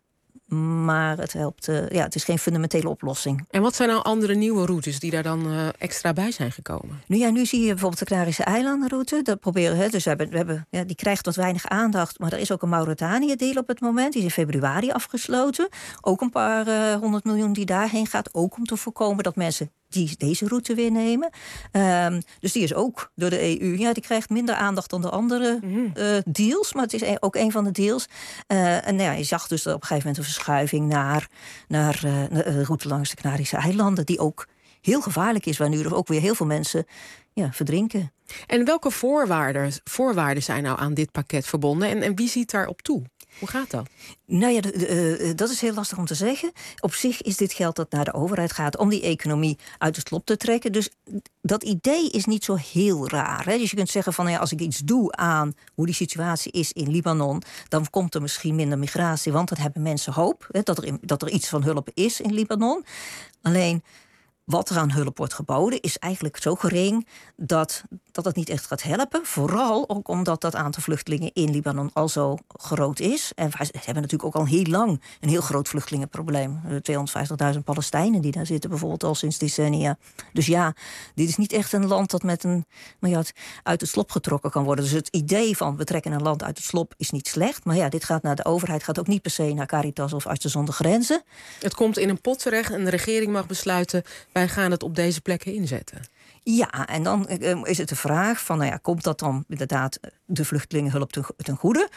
Speaker 21: Maar het helpt, uh, ja, het is geen fundamentele oplossing.
Speaker 8: En wat zijn nou andere nieuwe routes die daar dan uh, extra bij zijn gekomen?
Speaker 21: Nu ja, nu zie je bijvoorbeeld de Canarische eilandenroute. Dat proberen we. Dus we hebben, we hebben, ja, die krijgt wat weinig aandacht. Maar er is ook een Mauritanië-deal op het moment. Die is in februari afgesloten. Ook een paar uh, honderd miljoen die daarheen gaat. Ook om te voorkomen dat mensen die deze route weer nemen. Um, dus die is ook door de E U. Ja, die krijgt minder aandacht dan de andere uh, deals. Maar het is ook een van de deals. Uh, en ja, je zag dus op een gegeven moment een verschuiving naar, naar uh, de route langs de Canarische eilanden. Die ook heel gevaarlijk is. Waar nu er ook weer heel veel mensen ja, verdrinken.
Speaker 8: En welke voorwaarden, voorwaarden zijn nou aan dit pakket verbonden? En, en wie ziet daarop toe? Hoe gaat dat?
Speaker 21: Nou ja, de, de, uh, dat is heel lastig om te zeggen. Op zich is dit geld dat naar de overheid gaat om die economie uit het slop te trekken. Dus dat idee is niet zo heel raar. Hè? Dus je kunt zeggen van ja, als ik iets doe aan hoe die situatie is in Libanon, dan komt er misschien minder migratie, want dan hebben mensen hoop hè, dat, er, dat er iets van hulp is in Libanon. Alleen wat er aan hulp wordt geboden is eigenlijk zo gering dat, dat het niet echt gaat helpen. Vooral ook omdat dat aantal vluchtelingen in Libanon al zo groot is. En we hebben natuurlijk ook al heel lang een heel groot vluchtelingenprobleem. tweehonderdvijftigduizend Palestijnen die daar zitten bijvoorbeeld al sinds decennia. Dus ja, dit is niet echt een land dat met een miljard uit het slop getrokken kan worden. Dus het idee van we trekken een land uit het slop is niet slecht. Maar ja, dit gaat naar de overheid, gaat ook niet per se naar Caritas of Artsen zonder Grenzen.
Speaker 8: Het komt in een pot terecht en de regering mag besluiten, wij gaan het op deze plekken inzetten.
Speaker 21: Ja, en dan is het de vraag van, nou ja, komt dat dan inderdaad de vluchtelingenhulp ten, ten goede?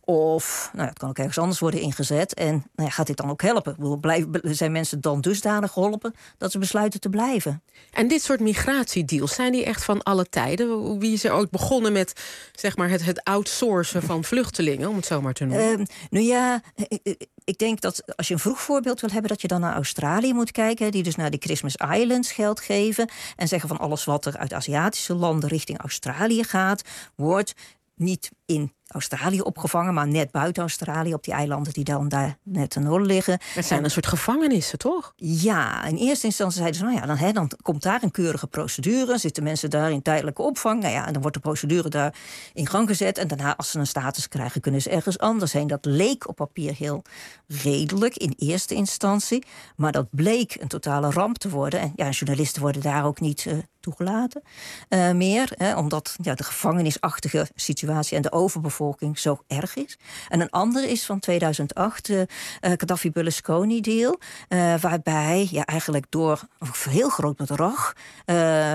Speaker 21: Of nou, het kan ook ergens anders worden ingezet. En nou ja, gaat dit dan ook helpen? Ik bedoel, blijven, zijn mensen dan dusdanig geholpen dat ze besluiten te blijven?
Speaker 8: En dit soort migratiedeals, zijn die echt van alle tijden? Wie is er ooit begonnen met zeg maar, het, het outsourcen van vluchtelingen, om het zo maar te noemen?
Speaker 21: Uh, nou ja, ik, ik denk dat als je een vroeg voorbeeld wil hebben, dat je dan naar Australië moet kijken, die dus naar die Christmas Islands geld geven en zeggen van alles wat er uit Aziatische landen richting Australië gaat, wordt niet in Australië opgevangen, maar net buiten Australië, op die eilanden die dan daar net ten noorden liggen.
Speaker 8: Het zijn een soort gevangenissen, toch?
Speaker 21: Ja, in eerste instantie zeiden ze, nou ja, dan, hè, dan komt daar een keurige procedure, zitten mensen daar in tijdelijke opvang, nou ja, en dan wordt de procedure daar in gang gezet en daarna, als ze een status krijgen, kunnen ze ergens anders heen. Dat leek op papier heel redelijk in eerste instantie, maar dat bleek een totale ramp te worden. En ja, journalisten worden daar ook niet uh, toegelaten uh, meer, hè, omdat ja, de gevangenisachtige situatie en de overbevolking zo erg is. En een andere is van tweeduizend acht, de uh, Gaddafi-Berlusconi-deal, uh, waarbij ja, eigenlijk door een heel groot bedrag, uh,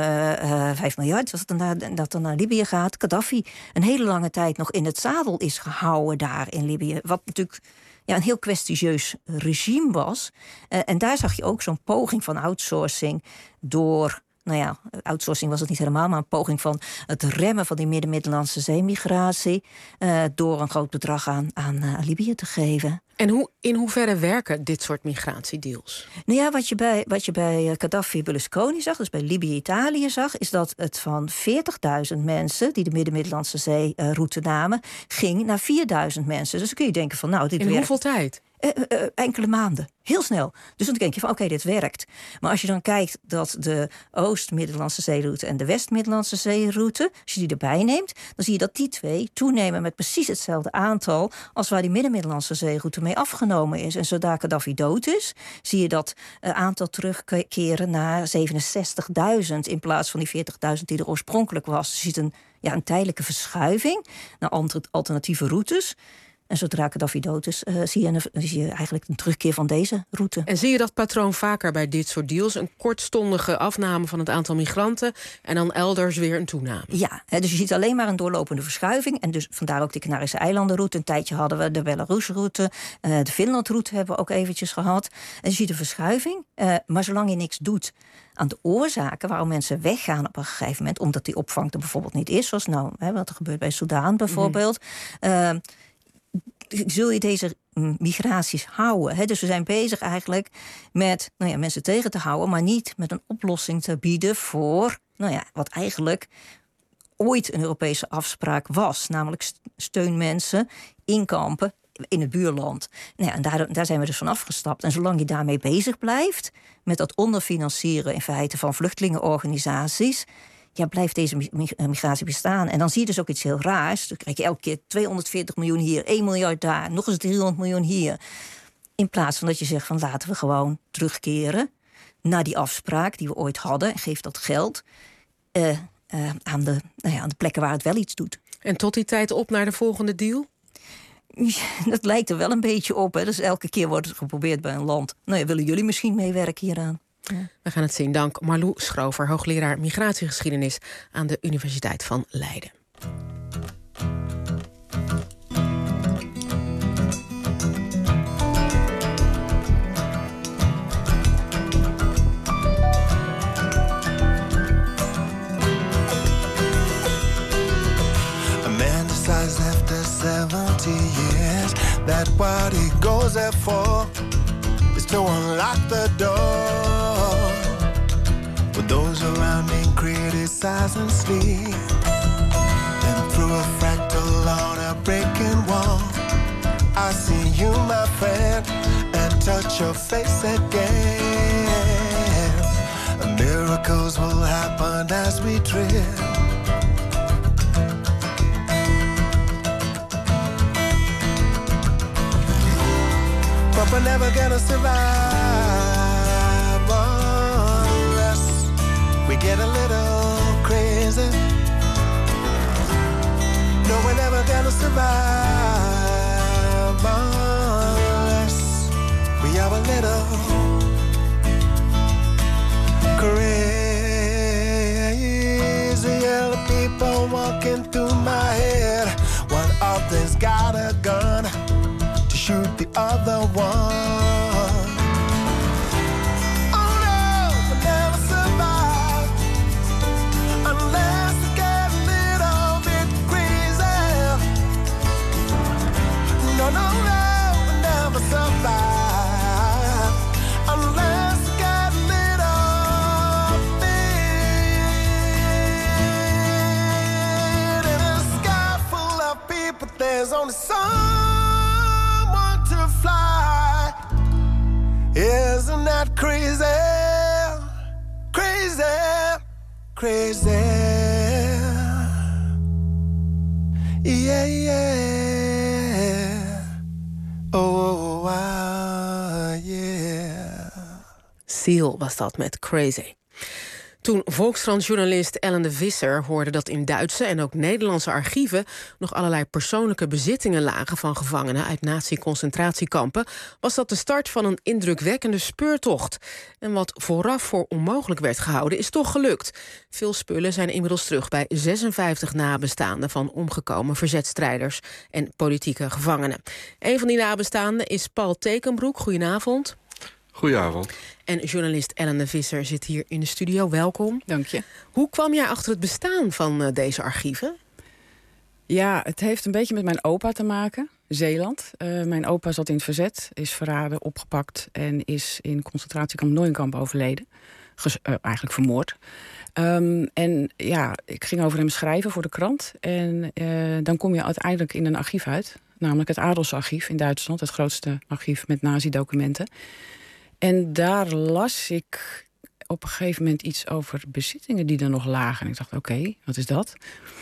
Speaker 21: uh, vijf miljard, was het dan naar, dat dan naar Libië gaat, Gaddafi een hele lange tijd nog in het zadel is gehouden daar in Libië. Wat natuurlijk ja, een heel kwestieus regime was. Uh, en daar zag je ook zo'n poging van outsourcing door, nou ja, outsourcing was het niet helemaal, maar een poging van het remmen van die midden-Middellandse zeemigratie uh, door een groot bedrag aan, aan uh, Libië te geven.
Speaker 8: En hoe, in hoeverre werken dit soort migratiedeals?
Speaker 21: Nou ja, wat je bij, wat je bij uh, Gaddafi-Berlusconi zag, dus bij Libië-Italië zag, is dat het van veertigduizend mensen die de midden-Middellandse zeeroute uh, namen, ging naar vierduizend mensen. Dus dan kun je denken van, nou, dit
Speaker 8: in
Speaker 21: werkt.
Speaker 8: hoeveel tijd?
Speaker 21: Uh, uh, enkele maanden. Heel snel. Dus dan denk je van, oké, okay, dit werkt. Maar als je dan kijkt dat de Oost-Middellandse zeeroute en de West-Middellandse zeeroute, als je die erbij neemt, dan zie je dat die twee toenemen met precies hetzelfde aantal als waar die Midden-Middellandse zeeroute mee afgenomen is. En zodra Gaddafi dood is, zie je dat uh, aantal terugkeren naar zevenenzestigduizend in plaats van die veertigduizend die er oorspronkelijk was. Dus je ziet een, ja, een tijdelijke verschuiving naar alternatieve routes. En zodra Gaddafi dood is, uh, zie, je een, zie je eigenlijk een terugkeer van deze route.
Speaker 8: En zie je dat patroon vaker bij dit soort deals? Een kortstondige afname van het aantal migranten en dan elders weer een toename?
Speaker 21: Ja, hè, dus je ziet alleen maar een doorlopende verschuiving. En dus vandaar ook de Canarische eilandenroute. Een tijdje hadden we de Belarusroute. Uh, de Finlandroute hebben we ook eventjes gehad. En je ziet een verschuiving. Uh, maar zolang je niks doet aan de oorzaken waarom mensen weggaan op een gegeven moment, omdat die opvang er bijvoorbeeld niet is, zoals nou, hè, wat er gebeurt bij Soudaan bijvoorbeeld, mm. uh, zul je deze migraties houden. Hè? Dus we zijn bezig eigenlijk met nou ja, mensen tegen te houden, maar niet met een oplossing te bieden voor nou ja, wat eigenlijk ooit een Europese afspraak was. Namelijk steun mensen in kampen in het buurland. Nou ja, en daar, daar zijn we dus van afgestapt. En zolang je daarmee bezig blijft, met dat onderfinancieren in feite van vluchtelingenorganisaties, ja, blijft deze migratie bestaan. En dan zie je dus ook iets heel raars. Dan krijg je elke keer tweehonderdveertig miljoen hier, één miljard daar, nog eens driehonderd miljoen hier. In plaats van dat je zegt van laten we gewoon terugkeren naar die afspraak die we ooit hadden en geef dat geld uh, uh, aan, de, nou ja, aan de plekken waar het wel iets doet.
Speaker 8: En tot die tijd op naar de volgende deal?
Speaker 21: Ja, dat lijkt er wel een beetje op. Hè. Dus elke keer wordt het geprobeerd bij een land. Nou ja, willen jullie misschien meewerken hieraan? Ja.
Speaker 8: We gaan het zien. Dank Marlou Schrover, hoogleraar migratiegeschiedenis aan de Universiteit van Leiden.
Speaker 19: A man decides after seventy years that what he goes there for is to unlock the door. When those around me criticize and sleep, then through a fractal on a breaking wall, I see you, my friend, and touch your face again. Miracles will happen as we drift. But we're never gonna survive unless we get a little crazy. No, we're never gonna survive unless we are a little crazy. All the people walking through my head, one of them's got a gun. other one. Oh no, we'll never survive unless we get a little bit crazy. No, no, no, we'll never survive unless we get a little bit. In a sky full of people, there's only someone to fly. Isn't that crazy? Crazy, crazy. Yeah, yeah. Oh, wow, yeah.
Speaker 8: Seal was dat met Crazy. Toen Volkskrant-journalist Ellen de Visser hoorde dat in Duitse en ook Nederlandse archieven nog allerlei persoonlijke bezittingen lagen van gevangenen uit nazi-concentratiekampen, was dat de start van een indrukwekkende speurtocht. En wat vooraf voor onmogelijk werd gehouden, is toch gelukt. Veel spullen zijn inmiddels terug bij zesenvijftig nabestaanden van omgekomen verzetstrijders en politieke gevangenen. Een van die nabestaanden is Paul Tekenbroek. Goedenavond.
Speaker 17: Goedenavond.
Speaker 8: En journalist Ellen de Visser zit hier in de studio. Welkom.
Speaker 1: Dank je.
Speaker 8: Hoe kwam jij achter het bestaan van uh, deze archieven?
Speaker 1: Ja, het heeft een beetje met mijn opa te maken, Zeeland. Uh, mijn opa zat in het verzet, is verraden, opgepakt en is in concentratiekamp Neuenkamp overleden. Ges- uh, eigenlijk vermoord. Um, en ja, ik ging over hem schrijven voor de krant. En uh, dan kom je uiteindelijk in een archief uit. Namelijk het Adelsarchief in Duitsland. Het grootste archief met nazi-documenten. En daar las ik op een gegeven moment iets over bezittingen die er nog lagen. En ik dacht, oké, okay, wat is dat?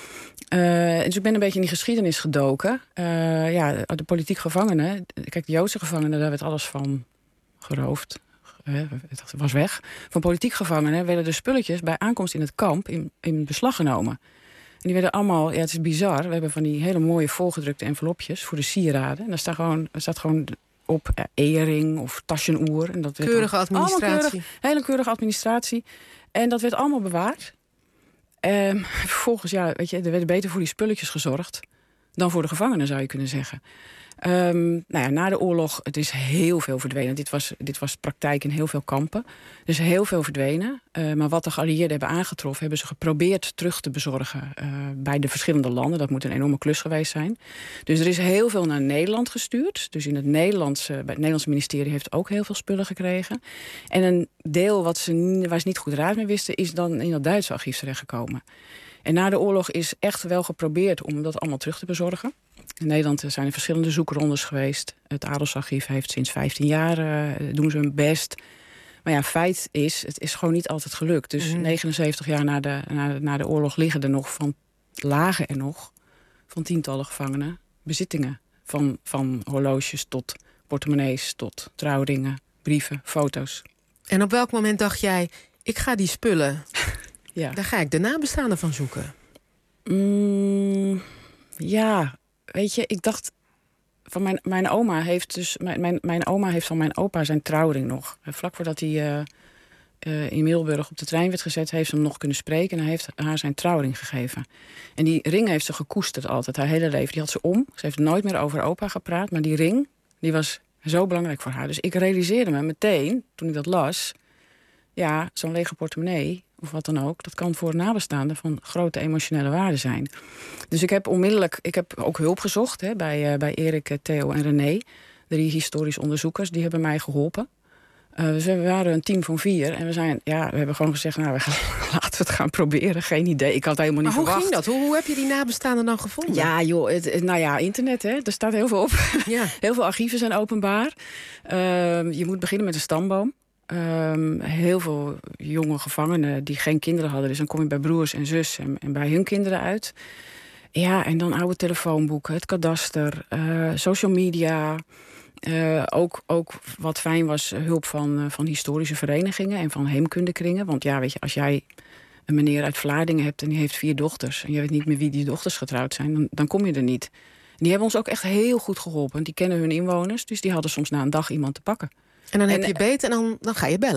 Speaker 1: Uh, dus ik ben een beetje in die geschiedenis gedoken. Uh, ja, de politiek gevangenen. Kijk, de Joodse gevangenen, daar werd alles van geroofd. Uh, het was weg. Van politiek gevangenen werden de spulletjes bij aankomst in het kamp in, in beslag genomen. En die werden allemaal, ja, het is bizar. We hebben van die hele mooie volgedrukte envelopjes voor de sieraden. En daar staat gewoon, daar staat gewoon op uh, Ehring of Taschenuhr. En dat
Speaker 8: keurige administratie.
Speaker 1: Keurig, hele keurige administratie. En dat werd allemaal bewaard. Um, vervolgens, ja, weet je, er werd beter voor die spulletjes gezorgd dan voor de gevangenen, zou je kunnen zeggen. Um, nou ja, na de oorlog, het is heel veel verdwenen. Dit was, dit was praktijk in heel veel kampen. Er is heel veel verdwenen. Uh, maar wat de geallieerden hebben aangetroffen, hebben ze geprobeerd terug te bezorgen uh, bij de verschillende landen. Dat moet een enorme klus geweest zijn. Dus er is heel veel naar Nederland gestuurd. Dus in het Nederlandse, bij het Nederlandse ministerie heeft ook heel veel spullen gekregen. En een deel wat ze, waar ze niet goed raad mee wisten, is dan in het Duitse archief terechtgekomen. En na de oorlog is echt wel geprobeerd om dat allemaal terug te bezorgen. In Nederland zijn er verschillende zoekrondes geweest. Het Adelsarchief heeft sinds vijftien jaar, uh, doen ze hun best. Maar ja, feit is, het is gewoon niet altijd gelukt. Dus mm-hmm. negenenzeventig jaar na de, na, de, na de oorlog liggen er nog van, lagen er nog van tientallen gevangenen bezittingen. Van, van horloges tot portemonnees, tot trouwringen, brieven, foto's.
Speaker 8: En op welk moment dacht jij, ik ga die spullen,
Speaker 1: ja.
Speaker 8: daar ga ik de nabestaanden van zoeken?
Speaker 1: Mm, ja, weet je, ik dacht, van mijn, mijn oma heeft dus, mijn, mijn, mijn oma heeft van mijn opa zijn trouwring nog. Vlak voordat hij uh, uh, in Middelburg op de trein werd gezet, heeft ze hem nog kunnen spreken en hij heeft haar zijn trouwring gegeven. En die ring heeft ze gekoesterd altijd, haar hele leven. Die had ze om. Ze heeft nooit meer over opa gepraat, maar die ring, die was zo belangrijk voor haar. Dus ik realiseerde me meteen, toen ik dat las, ja, zo'n lege portemonnee, of wat dan ook, dat kan voor nabestaanden van grote emotionele waarde zijn. Dus ik heb onmiddellijk, ik heb ook hulp gezocht hè, bij, uh, bij Erik, Theo en René. Drie historisch onderzoekers, die hebben mij geholpen. Uh, dus we waren een team van vier en we zijn, ja, we hebben gewoon gezegd, nou, we gaan, laten we het gaan proberen. Geen idee, ik had het helemaal niet
Speaker 8: maar
Speaker 1: verwacht.
Speaker 8: Hoe ging dat? Hoe, hoe heb je die nabestaanden dan gevonden?
Speaker 1: Ja, joh, het, het, nou ja, internet, hè, er staat heel veel op. Ja. Heel veel archieven zijn openbaar. Uh, je moet beginnen met een stamboom. Um, heel veel jonge gevangenen die geen kinderen hadden. Dus dan kom je bij broers en zus en, en bij hun kinderen uit. Ja, en dan oude telefoonboeken, het kadaster, uh, social media. Uh, ook, ook wat fijn was, hulp van, uh, van historische verenigingen en van heemkundekringen. Want ja, weet je, als jij een meneer uit Vlaardingen hebt en die heeft vier dochters en je weet niet met wie die dochters getrouwd zijn, dan, dan kom je er niet. En die hebben ons ook echt heel goed geholpen. Die kennen hun inwoners, dus die hadden soms na een dag iemand te pakken.
Speaker 8: En dan heb
Speaker 1: en,
Speaker 8: je beet en dan, dan ga je bellen.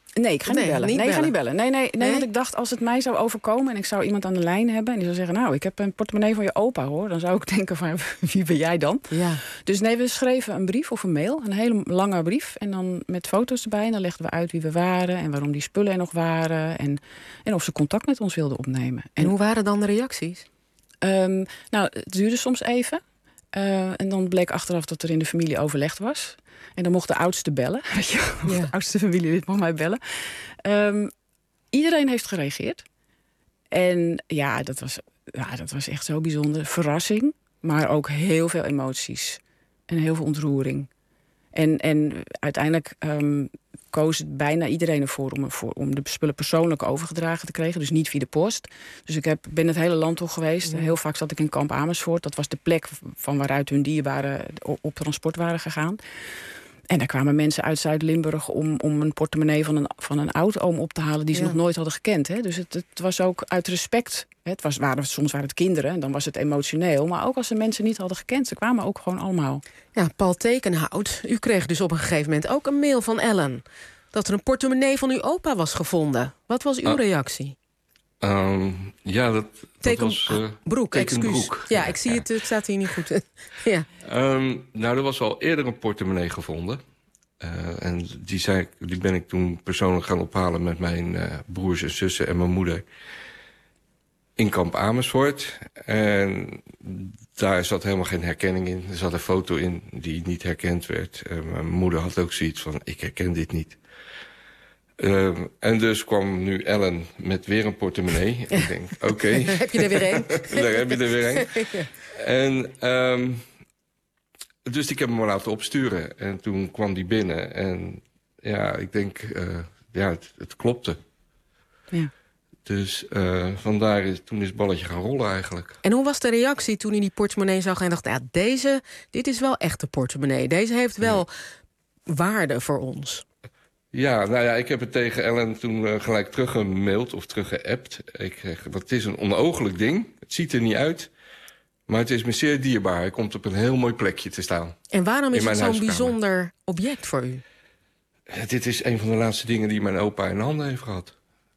Speaker 1: Nee, ik ga
Speaker 8: Nee,
Speaker 1: niet bellen.
Speaker 8: niet
Speaker 1: nee, ik ga
Speaker 8: bellen.
Speaker 1: niet bellen. Nee, nee, nee,
Speaker 8: Nee?
Speaker 1: want ik dacht, als het mij zou overkomen en ik zou iemand aan de lijn hebben en die zou zeggen, nou, ik heb een portemonnee van je opa, hoor. Dan zou ik denken van, wie ben jij dan?
Speaker 8: Ja.
Speaker 1: Dus nee, we schreven een brief of een mail, een hele lange brief. En dan met foto's erbij. En dan legden we uit wie we waren en waarom die spullen er nog waren. En, en of ze contact met ons wilden opnemen.
Speaker 8: En hoe waren dan de reacties?
Speaker 1: Um, nou, het duurde soms even. Uh, en dan bleek achteraf dat er in de familie overlegd was. En dan mocht de oudste bellen. Weet je, of
Speaker 8: Ja.
Speaker 1: de oudste familielid mocht mij bellen. Um, iedereen heeft gereageerd. En ja dat, was, ja, dat was echt zo bijzonder. Verrassing, maar ook heel veel emoties. En heel veel ontroering. En, en uiteindelijk um, koos het bijna iedereen ervoor om, ervoor om de spullen persoonlijk overgedragen te krijgen. Dus niet via de post. Dus ik heb, ben het hele land door geweest.
Speaker 8: Ja.
Speaker 1: Heel vaak zat ik in kamp Amersfoort. Dat was de plek van waaruit hun dierbaren op transport waren gegaan. En daar kwamen mensen uit Zuid-Limburg om, om een portemonnee van een, van een oud-oom op te halen die ze
Speaker 8: Ja.
Speaker 1: nog nooit hadden gekend. Hè. Dus het, het was ook uit respect. Hè. Het was, waren, soms waren het kinderen en dan was het emotioneel. Maar ook als ze mensen niet hadden gekend, ze kwamen ook gewoon allemaal.
Speaker 8: Ja, Paul Tekenhout, u kreeg dus op een gegeven moment ook een mail van Ellen dat er een portemonnee van uw opa was gevonden. Wat was uw
Speaker 4: Ah.
Speaker 8: reactie?
Speaker 4: Um, ja, dat, dat
Speaker 8: Teken,
Speaker 4: was... Uh,
Speaker 8: broek, excuus.
Speaker 4: Tekenbroek.
Speaker 8: Ja, ik zie het, het staat hier niet goed. ja.
Speaker 4: Um, nou, er was al eerder een portemonnee gevonden. Uh, en die, zei, die ben ik toen persoonlijk gaan ophalen met mijn uh, broers en zussen en mijn moeder in kamp Amersfoort. En daar zat helemaal geen herkenning in. Er zat een foto in die niet herkend werd. Uh, mijn moeder had ook zoiets van, ik herken dit niet. Uh, en dus kwam nu Ellen met weer een portemonnee. En ik denk, oké. Okay.
Speaker 8: Heb je er weer een?
Speaker 4: Daar heb je er weer een.
Speaker 8: Ja.
Speaker 4: En um, dus ik heb hem maar laten opsturen. En toen kwam die binnen. En ja, ik denk, uh, ja, het, het klopte.
Speaker 1: Ja.
Speaker 4: Dus uh, vandaar is, toen is het balletje gaan rollen eigenlijk.
Speaker 8: En hoe was de reactie toen u die portemonnee zag en dacht, ja, deze, dit is wel echt de portemonnee. Deze heeft wel ja. waarde voor ons.
Speaker 4: Ja, nou ja, ik heb het tegen Ellen toen uh, gelijk teruggemaild of teruggeappt. Ik zeg, het is een onooglijk ding. Het ziet er niet uit. Maar het is me zeer dierbaar. Hij komt op een heel mooi plekje te staan.
Speaker 8: En waarom is het zo'n
Speaker 4: huiskamer.
Speaker 8: bijzonder object voor u?
Speaker 4: Uh, dit is een van de laatste dingen die mijn opa in handen heeft gehad.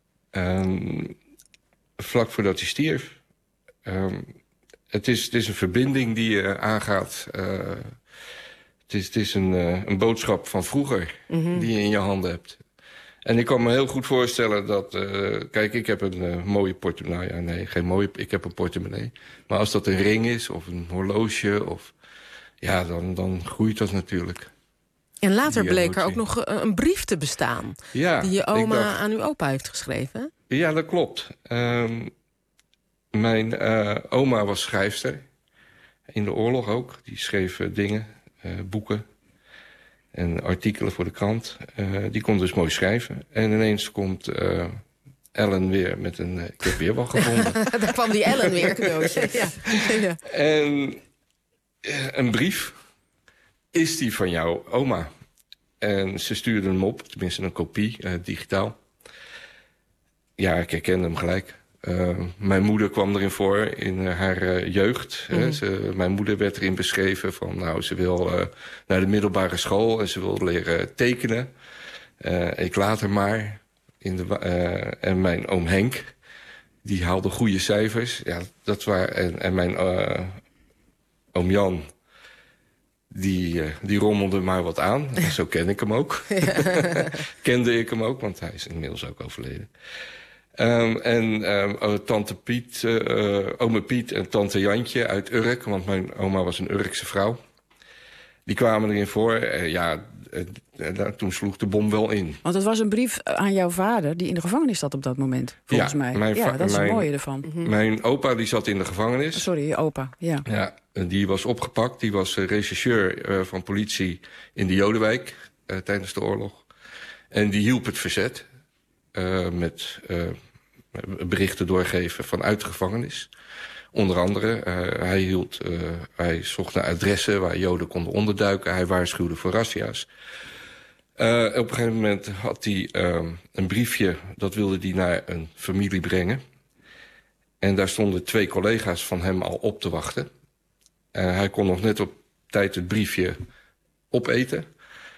Speaker 4: Um, vlak voordat hij stierf. Um, het, is, het is een verbinding die je aangaat. Uh, het is, het is een, uh, een boodschap van vroeger mm-hmm. die je in je handen hebt. En ik kan me heel goed voorstellen dat... Uh, kijk, ik heb een uh, mooie portemonnee. Ja, nee, geen mooie, ik heb een portemonnee. Maar als dat een ring is of een horloge... Of, ja, dan, dan groeit dat natuurlijk.
Speaker 8: En later bleek er ook nog een brief te bestaan...
Speaker 4: Ja,
Speaker 8: die je oma
Speaker 4: dacht,
Speaker 8: aan uw opa heeft geschreven.
Speaker 4: Ja, dat klopt. Um, mijn uh, oma was schrijfster. In de oorlog ook. Die schreef uh, dingen, uh, boeken en artikelen voor de krant. Uh, die kon dus mooi schrijven. En ineens komt uh, Ellen weer met een... Uh, ik heb weer wat gevonden.
Speaker 8: Daar kwam die Ellen weer, cadeautje. ja. ja.
Speaker 4: En uh, een brief. Is die van jouw oma? En ze stuurde hem op, tenminste een kopie, uh, digitaal. Ja, ik herkende hem gelijk. Uh, mijn moeder kwam erin voor in uh, haar uh, jeugd. Mm. Hè. Ze, mijn moeder werd erin beschreven van... nou, ze wil uh, naar de middelbare school en ze wil leren tekenen. Uh, ik laat haar maar. In de, uh, en mijn oom Henk, die haalde goede cijfers. Ja, dat waren, en, en mijn uh, oom Jan... Die, uh, die rommelde maar wat aan. Ja. Zo ken ik hem ook. Ja. Kende ik hem ook, want hij is inmiddels ook overleden. Um, en um, oh, tante Piet, uh, ome Piet en tante Jantje uit Urk... want mijn oma was een Urkse vrouw. Die kwamen erin voor. Uh, ja, uh, uh, toen sloeg de bom wel in.
Speaker 1: Want het was een brief aan jouw vader die in de gevangenis zat op dat moment, volgens
Speaker 4: ja,
Speaker 1: mij.
Speaker 4: Mijn
Speaker 1: ja, dat is
Speaker 4: mijn,
Speaker 1: het mooie ervan.
Speaker 4: Mm-hmm. Mijn opa die zat in de gevangenis.
Speaker 1: Sorry, je opa, ja.
Speaker 4: Ja, die was opgepakt. Die was uh, rechercheur uh, van politie in de Jodenwijk uh, tijdens de oorlog. En die hielp het verzet uh, met uh, berichten doorgeven vanuit de gevangenis. Onder andere, uh, hij, hield, uh, hij zocht naar adressen waar Joden konden onderduiken. Hij waarschuwde voor razzia's. Uh, op een gegeven moment had hij uh, een briefje, dat wilde hij naar een familie brengen. En daar stonden twee collega's van hem al op te wachten. Uh, hij kon nog net op tijd het briefje opeten.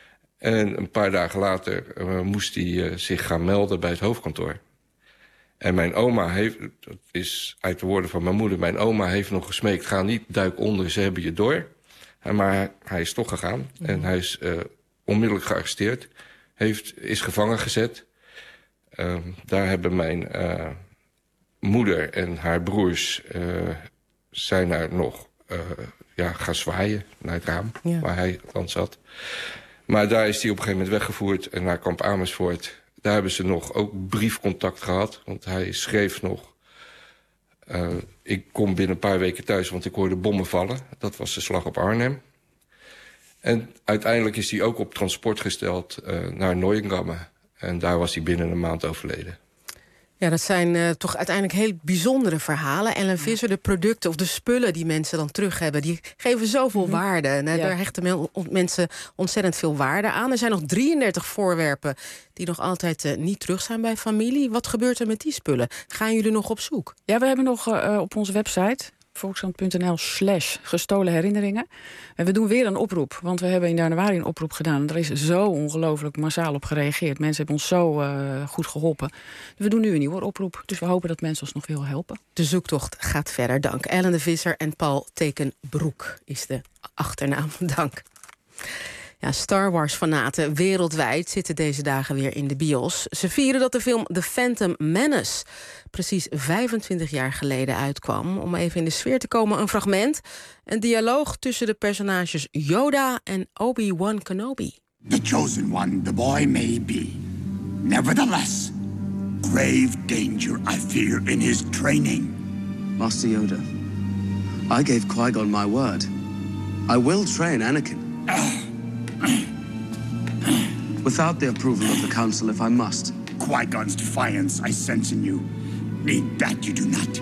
Speaker 4: En een paar dagen later uh, moest hij uh, zich gaan melden bij het hoofdkantoor. En mijn oma heeft, dat is uit de woorden van mijn moeder... mijn oma heeft nog gesmeekt, ga niet, duik onder, ze hebben je door. Maar hij is toch gegaan mm. en hij is uh, onmiddellijk gearresteerd. Heeft, is gevangen gezet. Uh, daar hebben mijn uh, moeder en haar broers... Uh, zijn daar nog uh, ja, gaan zwaaien naar het raam, ja. waar hij dan zat. Maar daar is hij op een gegeven moment weggevoerd en naar kamp Amersfoort. Daar hebben ze nog ook briefcontact gehad, want hij schreef nog... Uh, ik kom binnen een paar weken thuis, want ik hoorde bommen vallen. Dat was de slag op Arnhem. En uiteindelijk is hij ook op transport gesteld uh, naar Neuengamme. En daar was hij binnen een maand overleden.
Speaker 8: Ja, dat zijn uh, toch uiteindelijk heel bijzondere verhalen. Ellen Visser, de producten of de spullen die mensen dan terug hebben... die geven zoveel mm-hmm. waarde. En uh, ja. daar hechten men, on, mensen ontzettend veel waarde aan. Er zijn nog drieëndertig voorwerpen die nog altijd uh, niet terug zijn bij familie. Wat gebeurt er met die spullen? Gaan jullie nog op zoek?
Speaker 1: Ja, we hebben nog uh, op onze website... volkskrant.nl slash gestolen herinneringen. En we doen weer een oproep, want we hebben in januari een oproep gedaan. En er is zo ongelooflijk massaal op gereageerd. Mensen hebben ons zo uh, goed geholpen. We doen nu een nieuwe oproep, dus we hopen dat mensen ons nog willen helpen.
Speaker 8: De zoektocht gaat verder, dank. Ellen de Visser en Paul Tekenbroek is de achternaam, dank. Ja, Star Wars-fanaten wereldwijd zitten deze dagen weer in de bios. Ze vieren dat de film The Phantom Menace precies vijfentwintig jaar geleden uitkwam. Om even in de sfeer te komen, een fragment. Een dialoog tussen de personages Yoda en Obi-Wan Kenobi.
Speaker 3: The chosen one the boy may be. Nevertheless, grave danger I fear in his training.
Speaker 22: Master Yoda, I gave Qui-Gon my word. I will train Anakin. Without the approval of the council, if I must.
Speaker 3: Qui-Gon's defiance I sense in you. Need that you do not.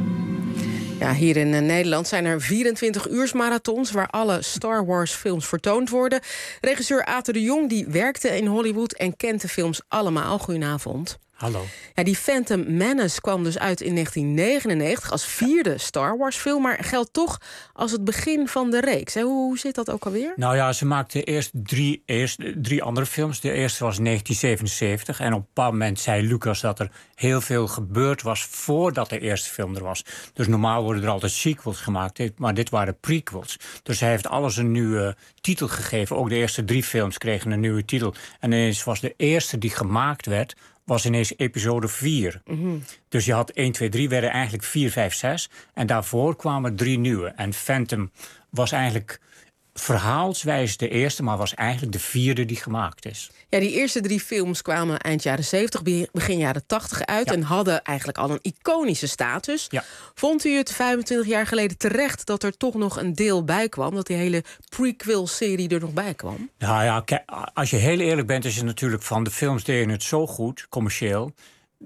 Speaker 8: Ja, hier in uh, Nederland zijn er vierentwintig uursmarathons... waar alle Star Wars films vertoond worden. Regisseur Aten de Jong die werkte in Hollywood en kent de films allemaal. Goedenavond.
Speaker 23: Hallo.
Speaker 8: Ja, die Phantom Menace kwam dus uit in negentien negenennegentig als vierde Star Wars film... maar geldt toch als het begin van de reeks. Hè? Hoe, hoe zit dat ook alweer?
Speaker 23: Nou ja, ze maakte eerst drie, eerst drie andere films. De eerste was negentien zevenenzeventig. En op een bepaald moment zei Lucas dat er heel veel gebeurd was... voordat de eerste film er was. Dus normaal worden er altijd sequels gemaakt, maar dit waren prequels. Dus hij heeft alles een nieuwe titel gegeven. Ook de eerste drie films kregen een nieuwe titel. En ineens was de eerste die gemaakt werd... was ineens episode vier. Mm-hmm. Dus je had één, twee, drie, werden eigenlijk vier, vijf, zes. En daarvoor kwamen drie nieuwe. En Phantom was eigenlijk verhaalswijs de eerste... maar was eigenlijk de vierde die gemaakt is.
Speaker 8: Ja, die eerste drie films kwamen eind jaren zeventig, begin jaren tachtig uit... Ja. En hadden eigenlijk al een iconische status. Ja. Vond u het vijfentwintig jaar geleden terecht dat er toch nog een deel bij kwam? Dat die hele prequel-serie er nog bij kwam?
Speaker 23: Nou ja, kijk, als je heel eerlijk bent, is het natuurlijk van de films deden het zo goed, commercieel...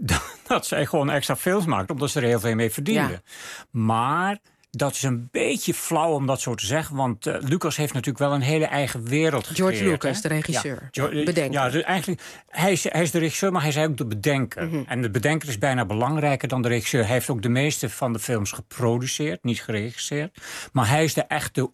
Speaker 23: dat zij gewoon extra films maakten, omdat ze er heel veel mee verdienden. Ja. Maar... dat is een beetje flauw om dat zo te zeggen. Want uh, Lucas heeft natuurlijk wel een hele eigen wereld gecreëerd.
Speaker 8: George Lucas, hè? De regisseur. Ja, jo- bedenker.
Speaker 23: Ja, dus eigenlijk, hij is, hij is de regisseur, maar hij is ook de bedenker. Mm-hmm. En de bedenker is bijna belangrijker dan de regisseur. Hij heeft ook de meeste van de films geproduceerd, niet geregisseerd. Maar hij is de echte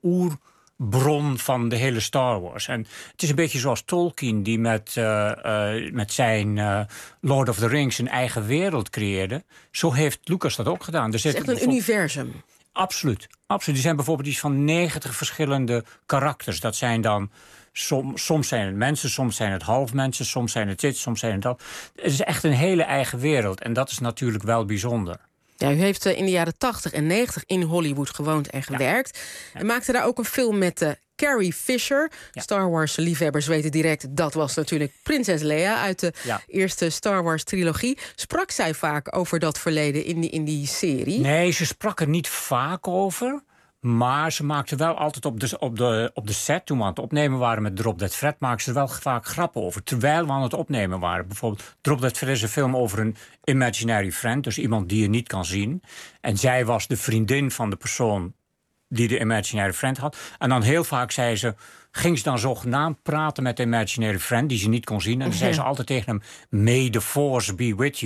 Speaker 23: oerbron van de hele Star Wars. En het is een beetje zoals Tolkien, die met, uh, uh, met zijn uh, Lord of the Rings een eigen wereld creëerde. Zo heeft Lucas dat ook gedaan. Er
Speaker 8: het is echt een universum.
Speaker 23: Absoluut, absoluut. Er zijn bijvoorbeeld iets van negentig verschillende karakters. Dat zijn dan, som, soms zijn het mensen, soms zijn het halfmensen... soms zijn het dit, soms zijn het dat. Het is echt een hele eigen wereld. En dat is natuurlijk wel bijzonder.
Speaker 8: Ja, u heeft in de jaren tachtig en negentig in Hollywood gewoond en gewerkt. Ja. En maakte daar ook een film met uh, Carrie Fisher. Ja. Star Wars-liefhebbers weten direct, dat was natuurlijk prinses Leia... uit de ja. eerste Star Wars-trilogie. Sprak zij vaak over dat verleden in die, in die serie?
Speaker 23: Nee, ze sprak er niet vaak over... maar ze maakte wel altijd op de, op, de, op de set... toen we aan het opnemen waren met Drop Dead Fred... maakte ze er wel vaak grappen over, terwijl we aan het opnemen waren. Bijvoorbeeld Drop Dead Fred is een film over een imaginary friend... dus iemand die je niet kan zien. En zij was de vriendin van de persoon... die de imaginary friend had. En dan heel vaak zei ze... ging ze dan zogenaamd praten met de imaginary friend... die ze niet kon zien. En dan zei ze altijd tegen hem... May the force be with you.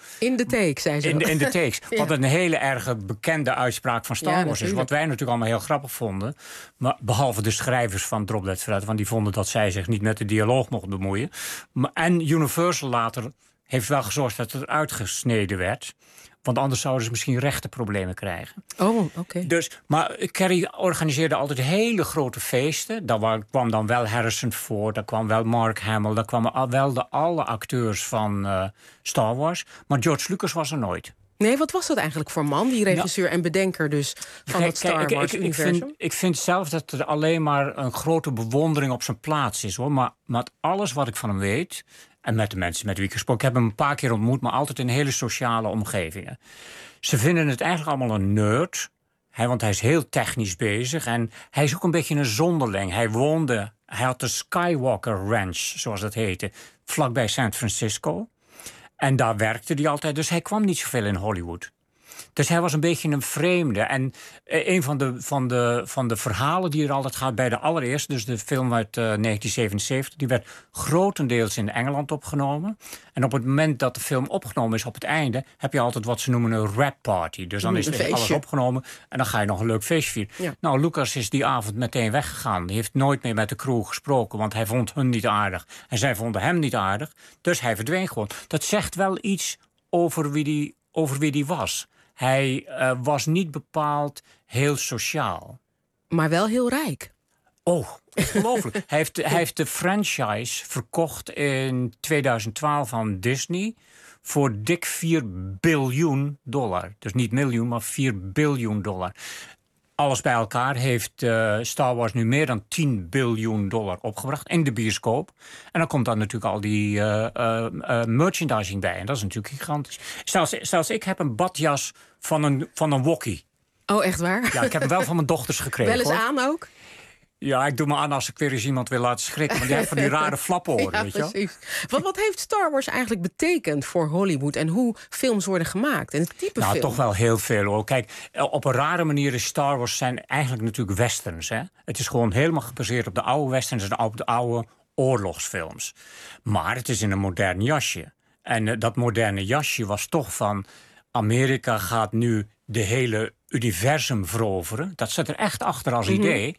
Speaker 8: In de take, zei ze.
Speaker 23: In de, in de takes.
Speaker 8: Ja.
Speaker 23: Wat een hele erge bekende uitspraak van Star
Speaker 8: Ja,
Speaker 23: Wars is.
Speaker 8: natuurlijk.
Speaker 23: Wat wij natuurlijk allemaal heel grappig vonden. Maar behalve de schrijvers van Drop Dead Fred. Want die vonden dat zij zich niet met de dialoog mocht bemoeien. Maar, en Universal later heeft wel gezorgd dat het eruit gesneden werd. Want anders zouden ze misschien rechtenproblemen krijgen.
Speaker 8: Oh, oké. Okay.
Speaker 23: Dus, maar Carrie organiseerde altijd hele grote feesten. Daar kwam dan wel Harrison Ford, daar kwam wel Mark Hamill... daar kwamen wel de, alle acteurs van uh, Star Wars. Maar George Lucas was er nooit.
Speaker 8: Nee, wat was dat eigenlijk voor man, die regisseur nou, en bedenker dus van
Speaker 23: kijk,
Speaker 8: het Star
Speaker 23: kijk,
Speaker 8: Wars
Speaker 23: ik, ik,
Speaker 8: universum?
Speaker 23: ik, vind, ik vind zelf dat er alleen maar een grote bewondering op zijn plaats is, hoor. Maar met alles wat ik van hem weet, en met de mensen met wie ik gesproken heb, ik heb hem een paar keer ontmoet, maar altijd in hele sociale omgevingen. Ze vinden het eigenlijk allemaal een nerd, hè, want hij is heel technisch bezig en hij is ook een beetje een zonderling. Hij woonde, hij had de Skywalker Ranch, zoals dat heette, vlakbij San Francisco. En daar werkte hij altijd, dus hij kwam niet zoveel in Hollywood. Dus hij was een beetje een vreemde. En een van de, van de, van de verhalen die er altijd gaat bij de allereerste... dus de film uit uh, negentien zevenenzeventig... die werd grotendeels in Engeland opgenomen. En op het moment dat de film opgenomen is op het einde... heb je altijd wat ze noemen een wrap party. Dus dan is er alles opgenomen en dan ga je nog een leuk feestje vieren. Ja. Nou, Lucas is die avond meteen weggegaan. Hij heeft nooit meer met de crew gesproken... want hij vond hun niet aardig. En zij vonden hem niet aardig. Dus hij verdween gewoon. Dat zegt wel iets over wie die, over wie die was... Hij uh, was niet bepaald heel sociaal.
Speaker 8: Maar wel heel rijk.
Speaker 23: Oh, ongelooflijk. hij, heeft, hij heeft de franchise verkocht in tweeduizend twaalf aan Disney... voor dik vier biljoen dollar. Dus niet miljoen, maar vier biljoen dollar. Alles bij elkaar heeft uh, Star Wars nu meer dan tien biljoen dollar opgebracht in de bioscoop. En dan komt dan natuurlijk al die uh, uh, uh, merchandising bij. En dat is natuurlijk gigantisch. Zelfs, zelfs ik heb een badjas van een, van een wokkie.
Speaker 8: Oh, echt waar?
Speaker 23: Ja, ik heb hem wel van mijn dochters gekregen.
Speaker 8: Wel eens
Speaker 23: hoor.
Speaker 8: aan ook?
Speaker 23: Ja, ik doe me aan als ik weer eens iemand wil laten schrikken. Want die heeft van die rare flappenoren,
Speaker 8: ja,
Speaker 23: weet je wel?
Speaker 8: Precies. Wat, wat heeft Star Wars eigenlijk betekend voor Hollywood... en hoe films worden gemaakt en het type
Speaker 23: nou,
Speaker 8: film?
Speaker 23: toch wel heel veel, hoor. Kijk, op een rare manier is Star Wars zijn eigenlijk natuurlijk westerns. Hè? Het is gewoon helemaal gebaseerd op de oude westerns... en op de oude oorlogsfilms. Maar het is in een modern jasje. En uh, dat moderne jasje was toch van... Amerika gaat nu de hele universum veroveren. Dat zit er echt achter als mm-hmm. idee...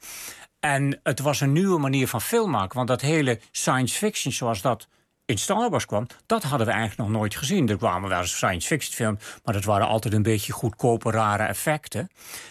Speaker 23: En het was een nieuwe manier van film maken. Want dat hele science fiction zoals dat in Star Wars kwam... dat hadden we eigenlijk nog nooit gezien. Er kwamen wel eens science fiction films... maar dat waren altijd een beetje goedkope, rare effecten.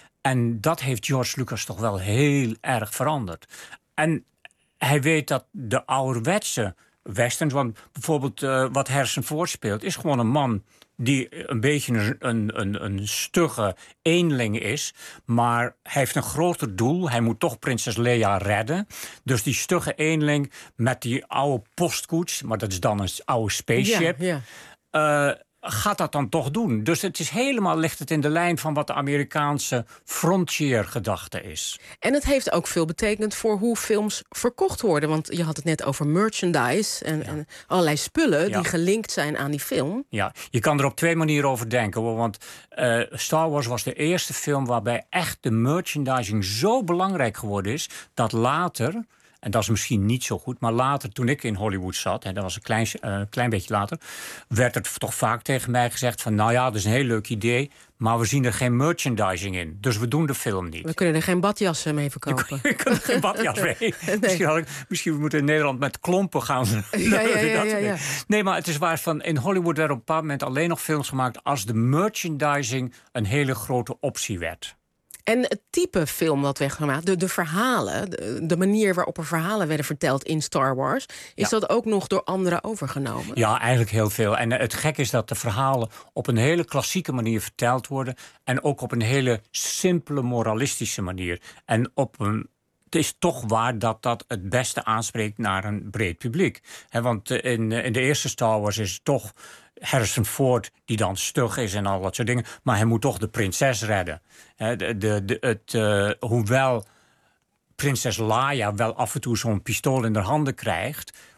Speaker 23: En dat heeft George Lucas toch wel heel erg veranderd. En hij weet dat de ouderwetse westerns... want bijvoorbeeld uh, wat Harrison Ford speelt... is gewoon een man... die een beetje een, een, een, een stugge eenling is. Maar hij heeft een groter doel. Hij moet toch prinses Leia redden. Dus die stugge eenling met die oude postkoets... maar dat is dan een oude spaceship...
Speaker 8: Ja, ja.
Speaker 23: Uh, gaat dat dan toch doen. Dus het is helemaal, ligt het in de lijn van wat de Amerikaanse frontier-gedachte is.
Speaker 8: En het heeft ook veel betekend voor hoe films verkocht worden. Want je had het net over merchandise en, ja. en allerlei spullen ja. die gelinkt zijn aan die film.
Speaker 23: Ja, je kan er op twee manieren over denken. Hoor. Want uh, Star Wars was de eerste film waarbij echt de merchandising zo belangrijk geworden is, dat later... En dat is misschien niet zo goed, maar later, toen ik in Hollywood zat... en dat was een klein, uh, klein beetje later... werd er toch vaak tegen mij gezegd van... nou ja, dat is een heel leuk idee... maar we zien er geen merchandising in. Dus we doen de film niet.
Speaker 8: We kunnen er geen badjassen mee verkopen.
Speaker 23: We kunnen er geen badjas mee. nee. misschien, had ik, misschien we moeten in Nederland met klompen gaan.
Speaker 8: ja, ja, ja, ja, ja.
Speaker 23: Nee, maar het is waar van... in Hollywood werden op een bepaald moment alleen nog films gemaakt... als de merchandising een hele grote optie werd.
Speaker 8: En het type film dat werd gemaakt, de, de verhalen... De, de manier waarop er verhalen werden verteld in Star Wars... is ja. dat ook nog door anderen overgenomen?
Speaker 23: Ja, eigenlijk heel veel. En het gek is dat de verhalen op een hele klassieke manier verteld worden... en ook op een hele simpele, moralistische manier. En op een... Het is toch waar dat dat het beste aanspreekt naar een breed publiek. He, want in, in de eerste Star Wars is het toch... Harrison Ford, die dan stug is en al dat soort dingen... maar hij moet toch de prinses redden. He, de, de, de, het, uh, hoewel prinses Leia wel af en toe zo'n pistool in haar handen krijgt...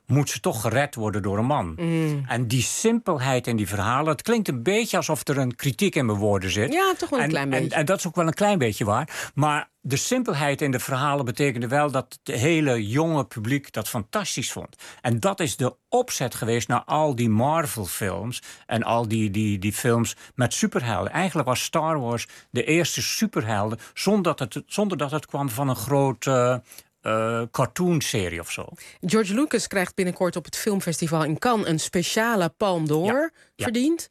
Speaker 23: moet ze toch gered worden door een man.
Speaker 8: Mm.
Speaker 23: En die simpelheid in die verhalen, het klinkt een beetje alsof er een kritiek in mijn woorden zit.
Speaker 8: Ja, toch wel een
Speaker 23: en,
Speaker 8: klein
Speaker 23: en,
Speaker 8: beetje.
Speaker 23: en dat is ook wel een klein beetje waar. Maar de simpelheid in de verhalen betekende wel dat het hele jonge publiek dat fantastisch vond. En dat is de opzet geweest naar al die Marvel-films en al die, die, die films met superhelden. Eigenlijk was Star Wars de eerste superhelden zonder dat het, zonder dat het kwam van een grote uh, cartoonserie of zo.
Speaker 8: George Lucas krijgt binnenkort op het filmfestival in Cannes een speciale Palme d'Or
Speaker 23: Ja, ja.
Speaker 8: verdiend.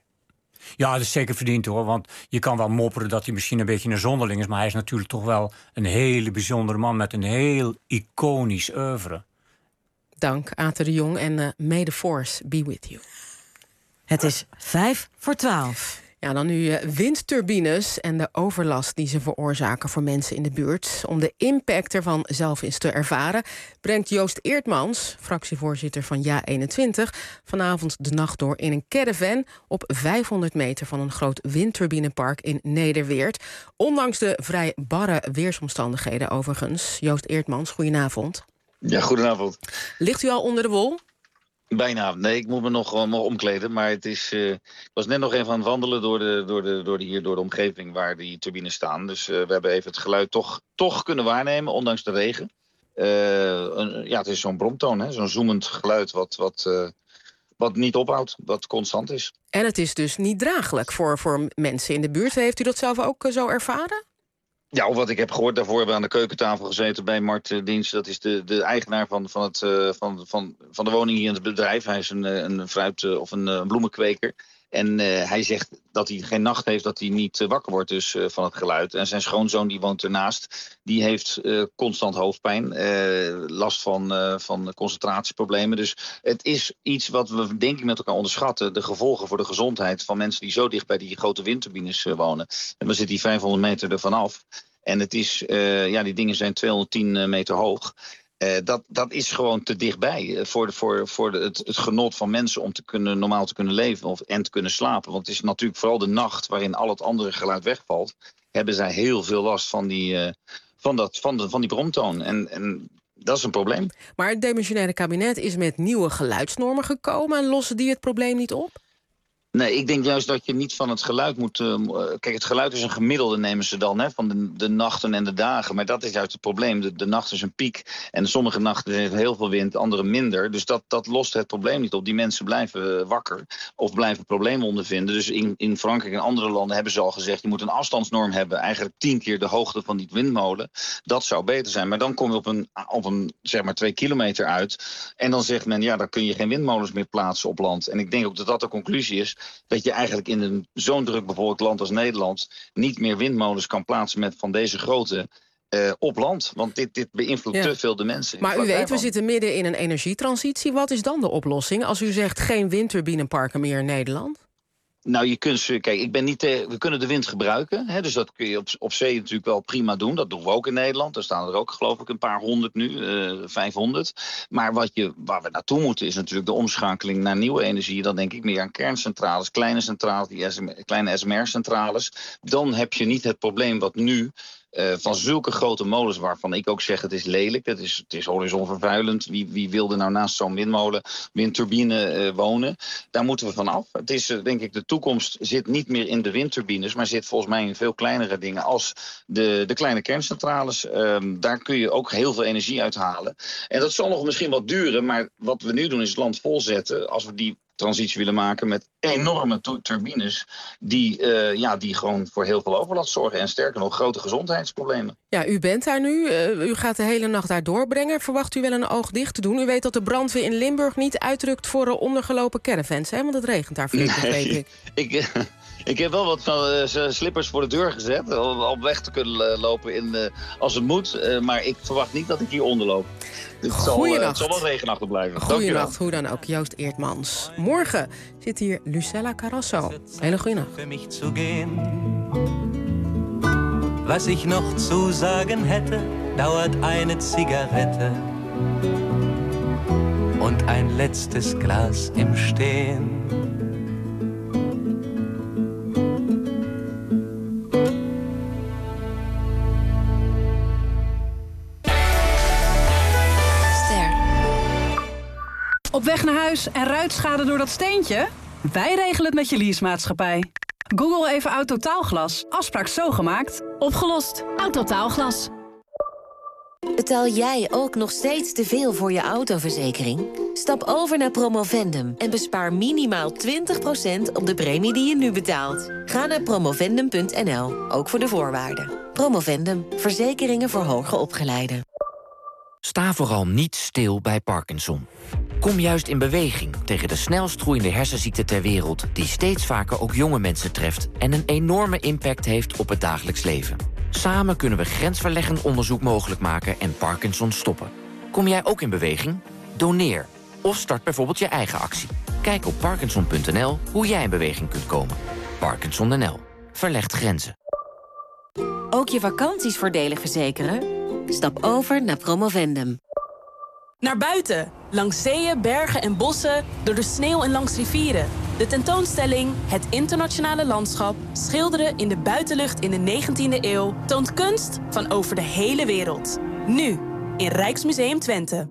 Speaker 23: Ja, dat is zeker verdiend hoor. Want je kan wel mopperen dat hij misschien een beetje een zonderling is, maar hij is natuurlijk toch wel een hele bijzondere man met een heel iconisch oeuvre.
Speaker 8: Dank, Aten de Jong, en uh, may the force be with you.
Speaker 2: Het is vijf voor twaalf.
Speaker 8: Ja, dan nu uh, windturbines en de overlast die ze veroorzaken voor mensen in de buurt. Om de impact ervan zelf eens te ervaren, brengt Joost Eertmans, fractievoorzitter van Ja eenentwintig, vanavond de nacht door in een caravan op vijfhonderd meter van een groot windturbinepark in Nederweert. Ondanks de vrij barre weersomstandigheden overigens. Joost Eertmans, goedenavond.
Speaker 5: Ja, goedenavond.
Speaker 8: Ligt u al onder de wol?
Speaker 5: Bijna. Nee, ik moet me nog, uh, nog omkleden. Maar het is, uh, ik was net nog even aan het wandelen door de, door de, door de, hier, door de omgeving waar die turbines staan. Dus uh, we hebben even het geluid toch, toch kunnen waarnemen, ondanks de regen. Uh, een, ja, het is zo'n bromtoon, hè? Zo'n zoemend geluid wat, wat, uh, wat niet ophoudt, wat constant is.
Speaker 8: En het is dus niet draaglijk voor, voor mensen in de buurt. Heeft u dat zelf ook uh, zo ervaren?
Speaker 5: Ja, of wat ik heb gehoord, daarvoor hebben we aan de keukentafel gezeten bij Mart Dienst. Dat is de, de eigenaar van, van, het, uh, van, van, van de woning hier in het bedrijf. Hij is een, een fruit- of een uh, bloemenkweker. En uh, hij zegt dat hij geen nacht heeft, dat hij niet uh, wakker wordt dus, uh, van het geluid. En zijn schoonzoon, die woont ernaast, die heeft uh, constant hoofdpijn. Uh, last van, uh, van concentratieproblemen. Dus het is iets wat we denk ik met elkaar onderschatten. De gevolgen voor de gezondheid van mensen die zo dicht bij die grote windturbines uh, wonen. En we zitten hier vijfhonderd meter ervan af. En het is, uh, ja, die dingen zijn tweehonderdtien meter hoog. Uh, dat, dat is gewoon te dichtbij uh, voor, de, voor, voor de, het, het genot van mensen om te kunnen, normaal te kunnen leven of, en te kunnen slapen. Want het is natuurlijk vooral de nacht waarin al het andere geluid wegvalt. Hebben zij heel veel last van die, uh, van dat, van de, van die bromtoon. En, en dat is een probleem.
Speaker 8: Maar het demissionaire kabinet is met nieuwe geluidsnormen gekomen. En lossen die het probleem niet op?
Speaker 5: Nee, ik denk juist dat je niet van het geluid moet... Uh, kijk, het geluid is een gemiddelde, nemen ze dan, hè, van de, de nachten en de dagen. Maar dat is juist het probleem. De, de nacht is een piek. En sommige nachten heeft heel veel wind, andere minder. Dus dat, dat lost het probleem niet op. Die mensen blijven wakker of blijven problemen ondervinden. Dus in, in Frankrijk en andere landen hebben ze al gezegd... je moet een afstandsnorm hebben, eigenlijk tien keer de hoogte van die windmolen. Dat zou beter zijn. Maar dan kom je op een, op een zeg maar twee kilometer uit. En dan zegt men, ja, dan kun je geen windmolens meer plaatsen op land. En ik denk ook dat dat de conclusie is... dat je eigenlijk in een zo'n druk bevolkt land als Nederland... niet meer windmolens kan plaatsen met van deze grootte uh, op land. Want dit, dit beïnvloedt
Speaker 8: ja.
Speaker 5: te veel de mensen.
Speaker 8: Maar u weet, we zitten midden in een energietransitie. Wat is dan de oplossing als u zegt geen windturbineparken meer in Nederland?
Speaker 5: Nou, je kunt, kijk, ik ben niet tegen, we kunnen de wind gebruiken. Hè, dus dat kun je op, op zee natuurlijk wel prima doen. Dat doen we ook in Nederland. Er staan er ook, geloof ik, een paar honderd nu, uh, vijfhonderd. Maar wat je, waar we naartoe moeten is natuurlijk de omschakeling naar nieuwe energie. Dan denk ik meer aan kerncentrales, kleine centrales, die S M, kleine S M R-centrales. Dan heb je niet het probleem wat nu... Uh, van zulke grote molens waarvan ik ook zeg het is lelijk. Het is, het is horizonvervuilend. Wie, wie wilde nou naast zo'n windmolen, windturbine uh, wonen? Daar moeten we van af. Het is uh, denk ik de toekomst zit niet meer in de windturbines, maar zit volgens mij in veel kleinere dingen als de, de kleine kerncentrales. Um, daar kun je ook heel veel energie uithalen. En dat zal nog misschien wat duren, maar wat we nu doen is het land volzetten. Als we die transitie willen maken met enorme turbines die, uh, ja, die gewoon voor heel veel overlast zorgen. En sterker nog, grote gezondheidsproblemen.
Speaker 8: Ja, u bent daar nu. Uh, u gaat de hele nacht daar doorbrengen. Verwacht u wel een oog dicht te doen? U weet dat de brandweer in Limburg niet uitrukt voor uh, ondergelopen caravans, hè? Want het regent daar flink,
Speaker 5: nee,
Speaker 8: weet ik.
Speaker 5: ik Ik heb wel wat van uh, slippers voor de deur gezet. Om op weg te kunnen uh, lopen in, uh, als het moet. Uh, maar ik verwacht niet dat ik hier onderloop. Het zal, uh, het zal wel regenachtig blijven.
Speaker 8: Goeienacht, hoe dan ook. Joost Eertmans. Morgen zit hier Lucella Carrasso. Hele goeienacht.
Speaker 6: Was ich noch zu sagen hätte, dauert eine Zigarette und ein letztes Glas im Stehen.
Speaker 7: Op weg naar huis en ruitschade door dat steentje? Wij regelen het met je leasemaatschappij. Google even Autotaalglas. Afspraak zo gemaakt. Opgelost. Autotaalglas.
Speaker 9: Betaal jij ook nog steeds te veel voor je autoverzekering? Stap over naar Promovendum en bespaar minimaal twintig procent op de premie die je nu betaalt. Ga naar promovendum punt n l, ook voor de voorwaarden. Promovendum, verzekeringen voor hoger opgeleiden.
Speaker 11: Sta vooral niet stil bij Parkinson. Kom juist in beweging tegen de snelst groeiende hersenziekte ter wereld... die steeds vaker ook jonge mensen treft... en een enorme impact heeft op het dagelijks leven. Samen kunnen we grensverleggend onderzoek mogelijk maken en Parkinson stoppen. Kom jij ook in beweging? Doneer. Of start bijvoorbeeld je eigen actie. Kijk op parkinson punt n l hoe jij in beweging kunt komen. Parkinson punt n l. Verlegt grenzen.
Speaker 9: Ook je vakanties voordelig verzekeren? Stap over naar Promovendum.
Speaker 24: Naar buiten, langs zeeën, bergen en bossen, door de sneeuw en langs rivieren. De tentoonstelling Het Internationale Landschap schilderen in de buitenlucht in de negentiende eeuw toont kunst van over de hele wereld. Nu, in Rijksmuseum Twente.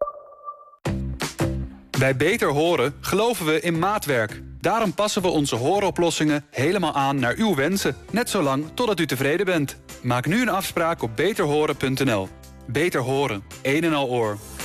Speaker 25: Bij Beter Horen geloven we in maatwerk. Daarom passen we onze hooroplossingen helemaal aan naar uw wensen. Net zolang totdat u tevreden bent. Maak nu een afspraak op beter horen punt n l. Beter Horen, een en al oor.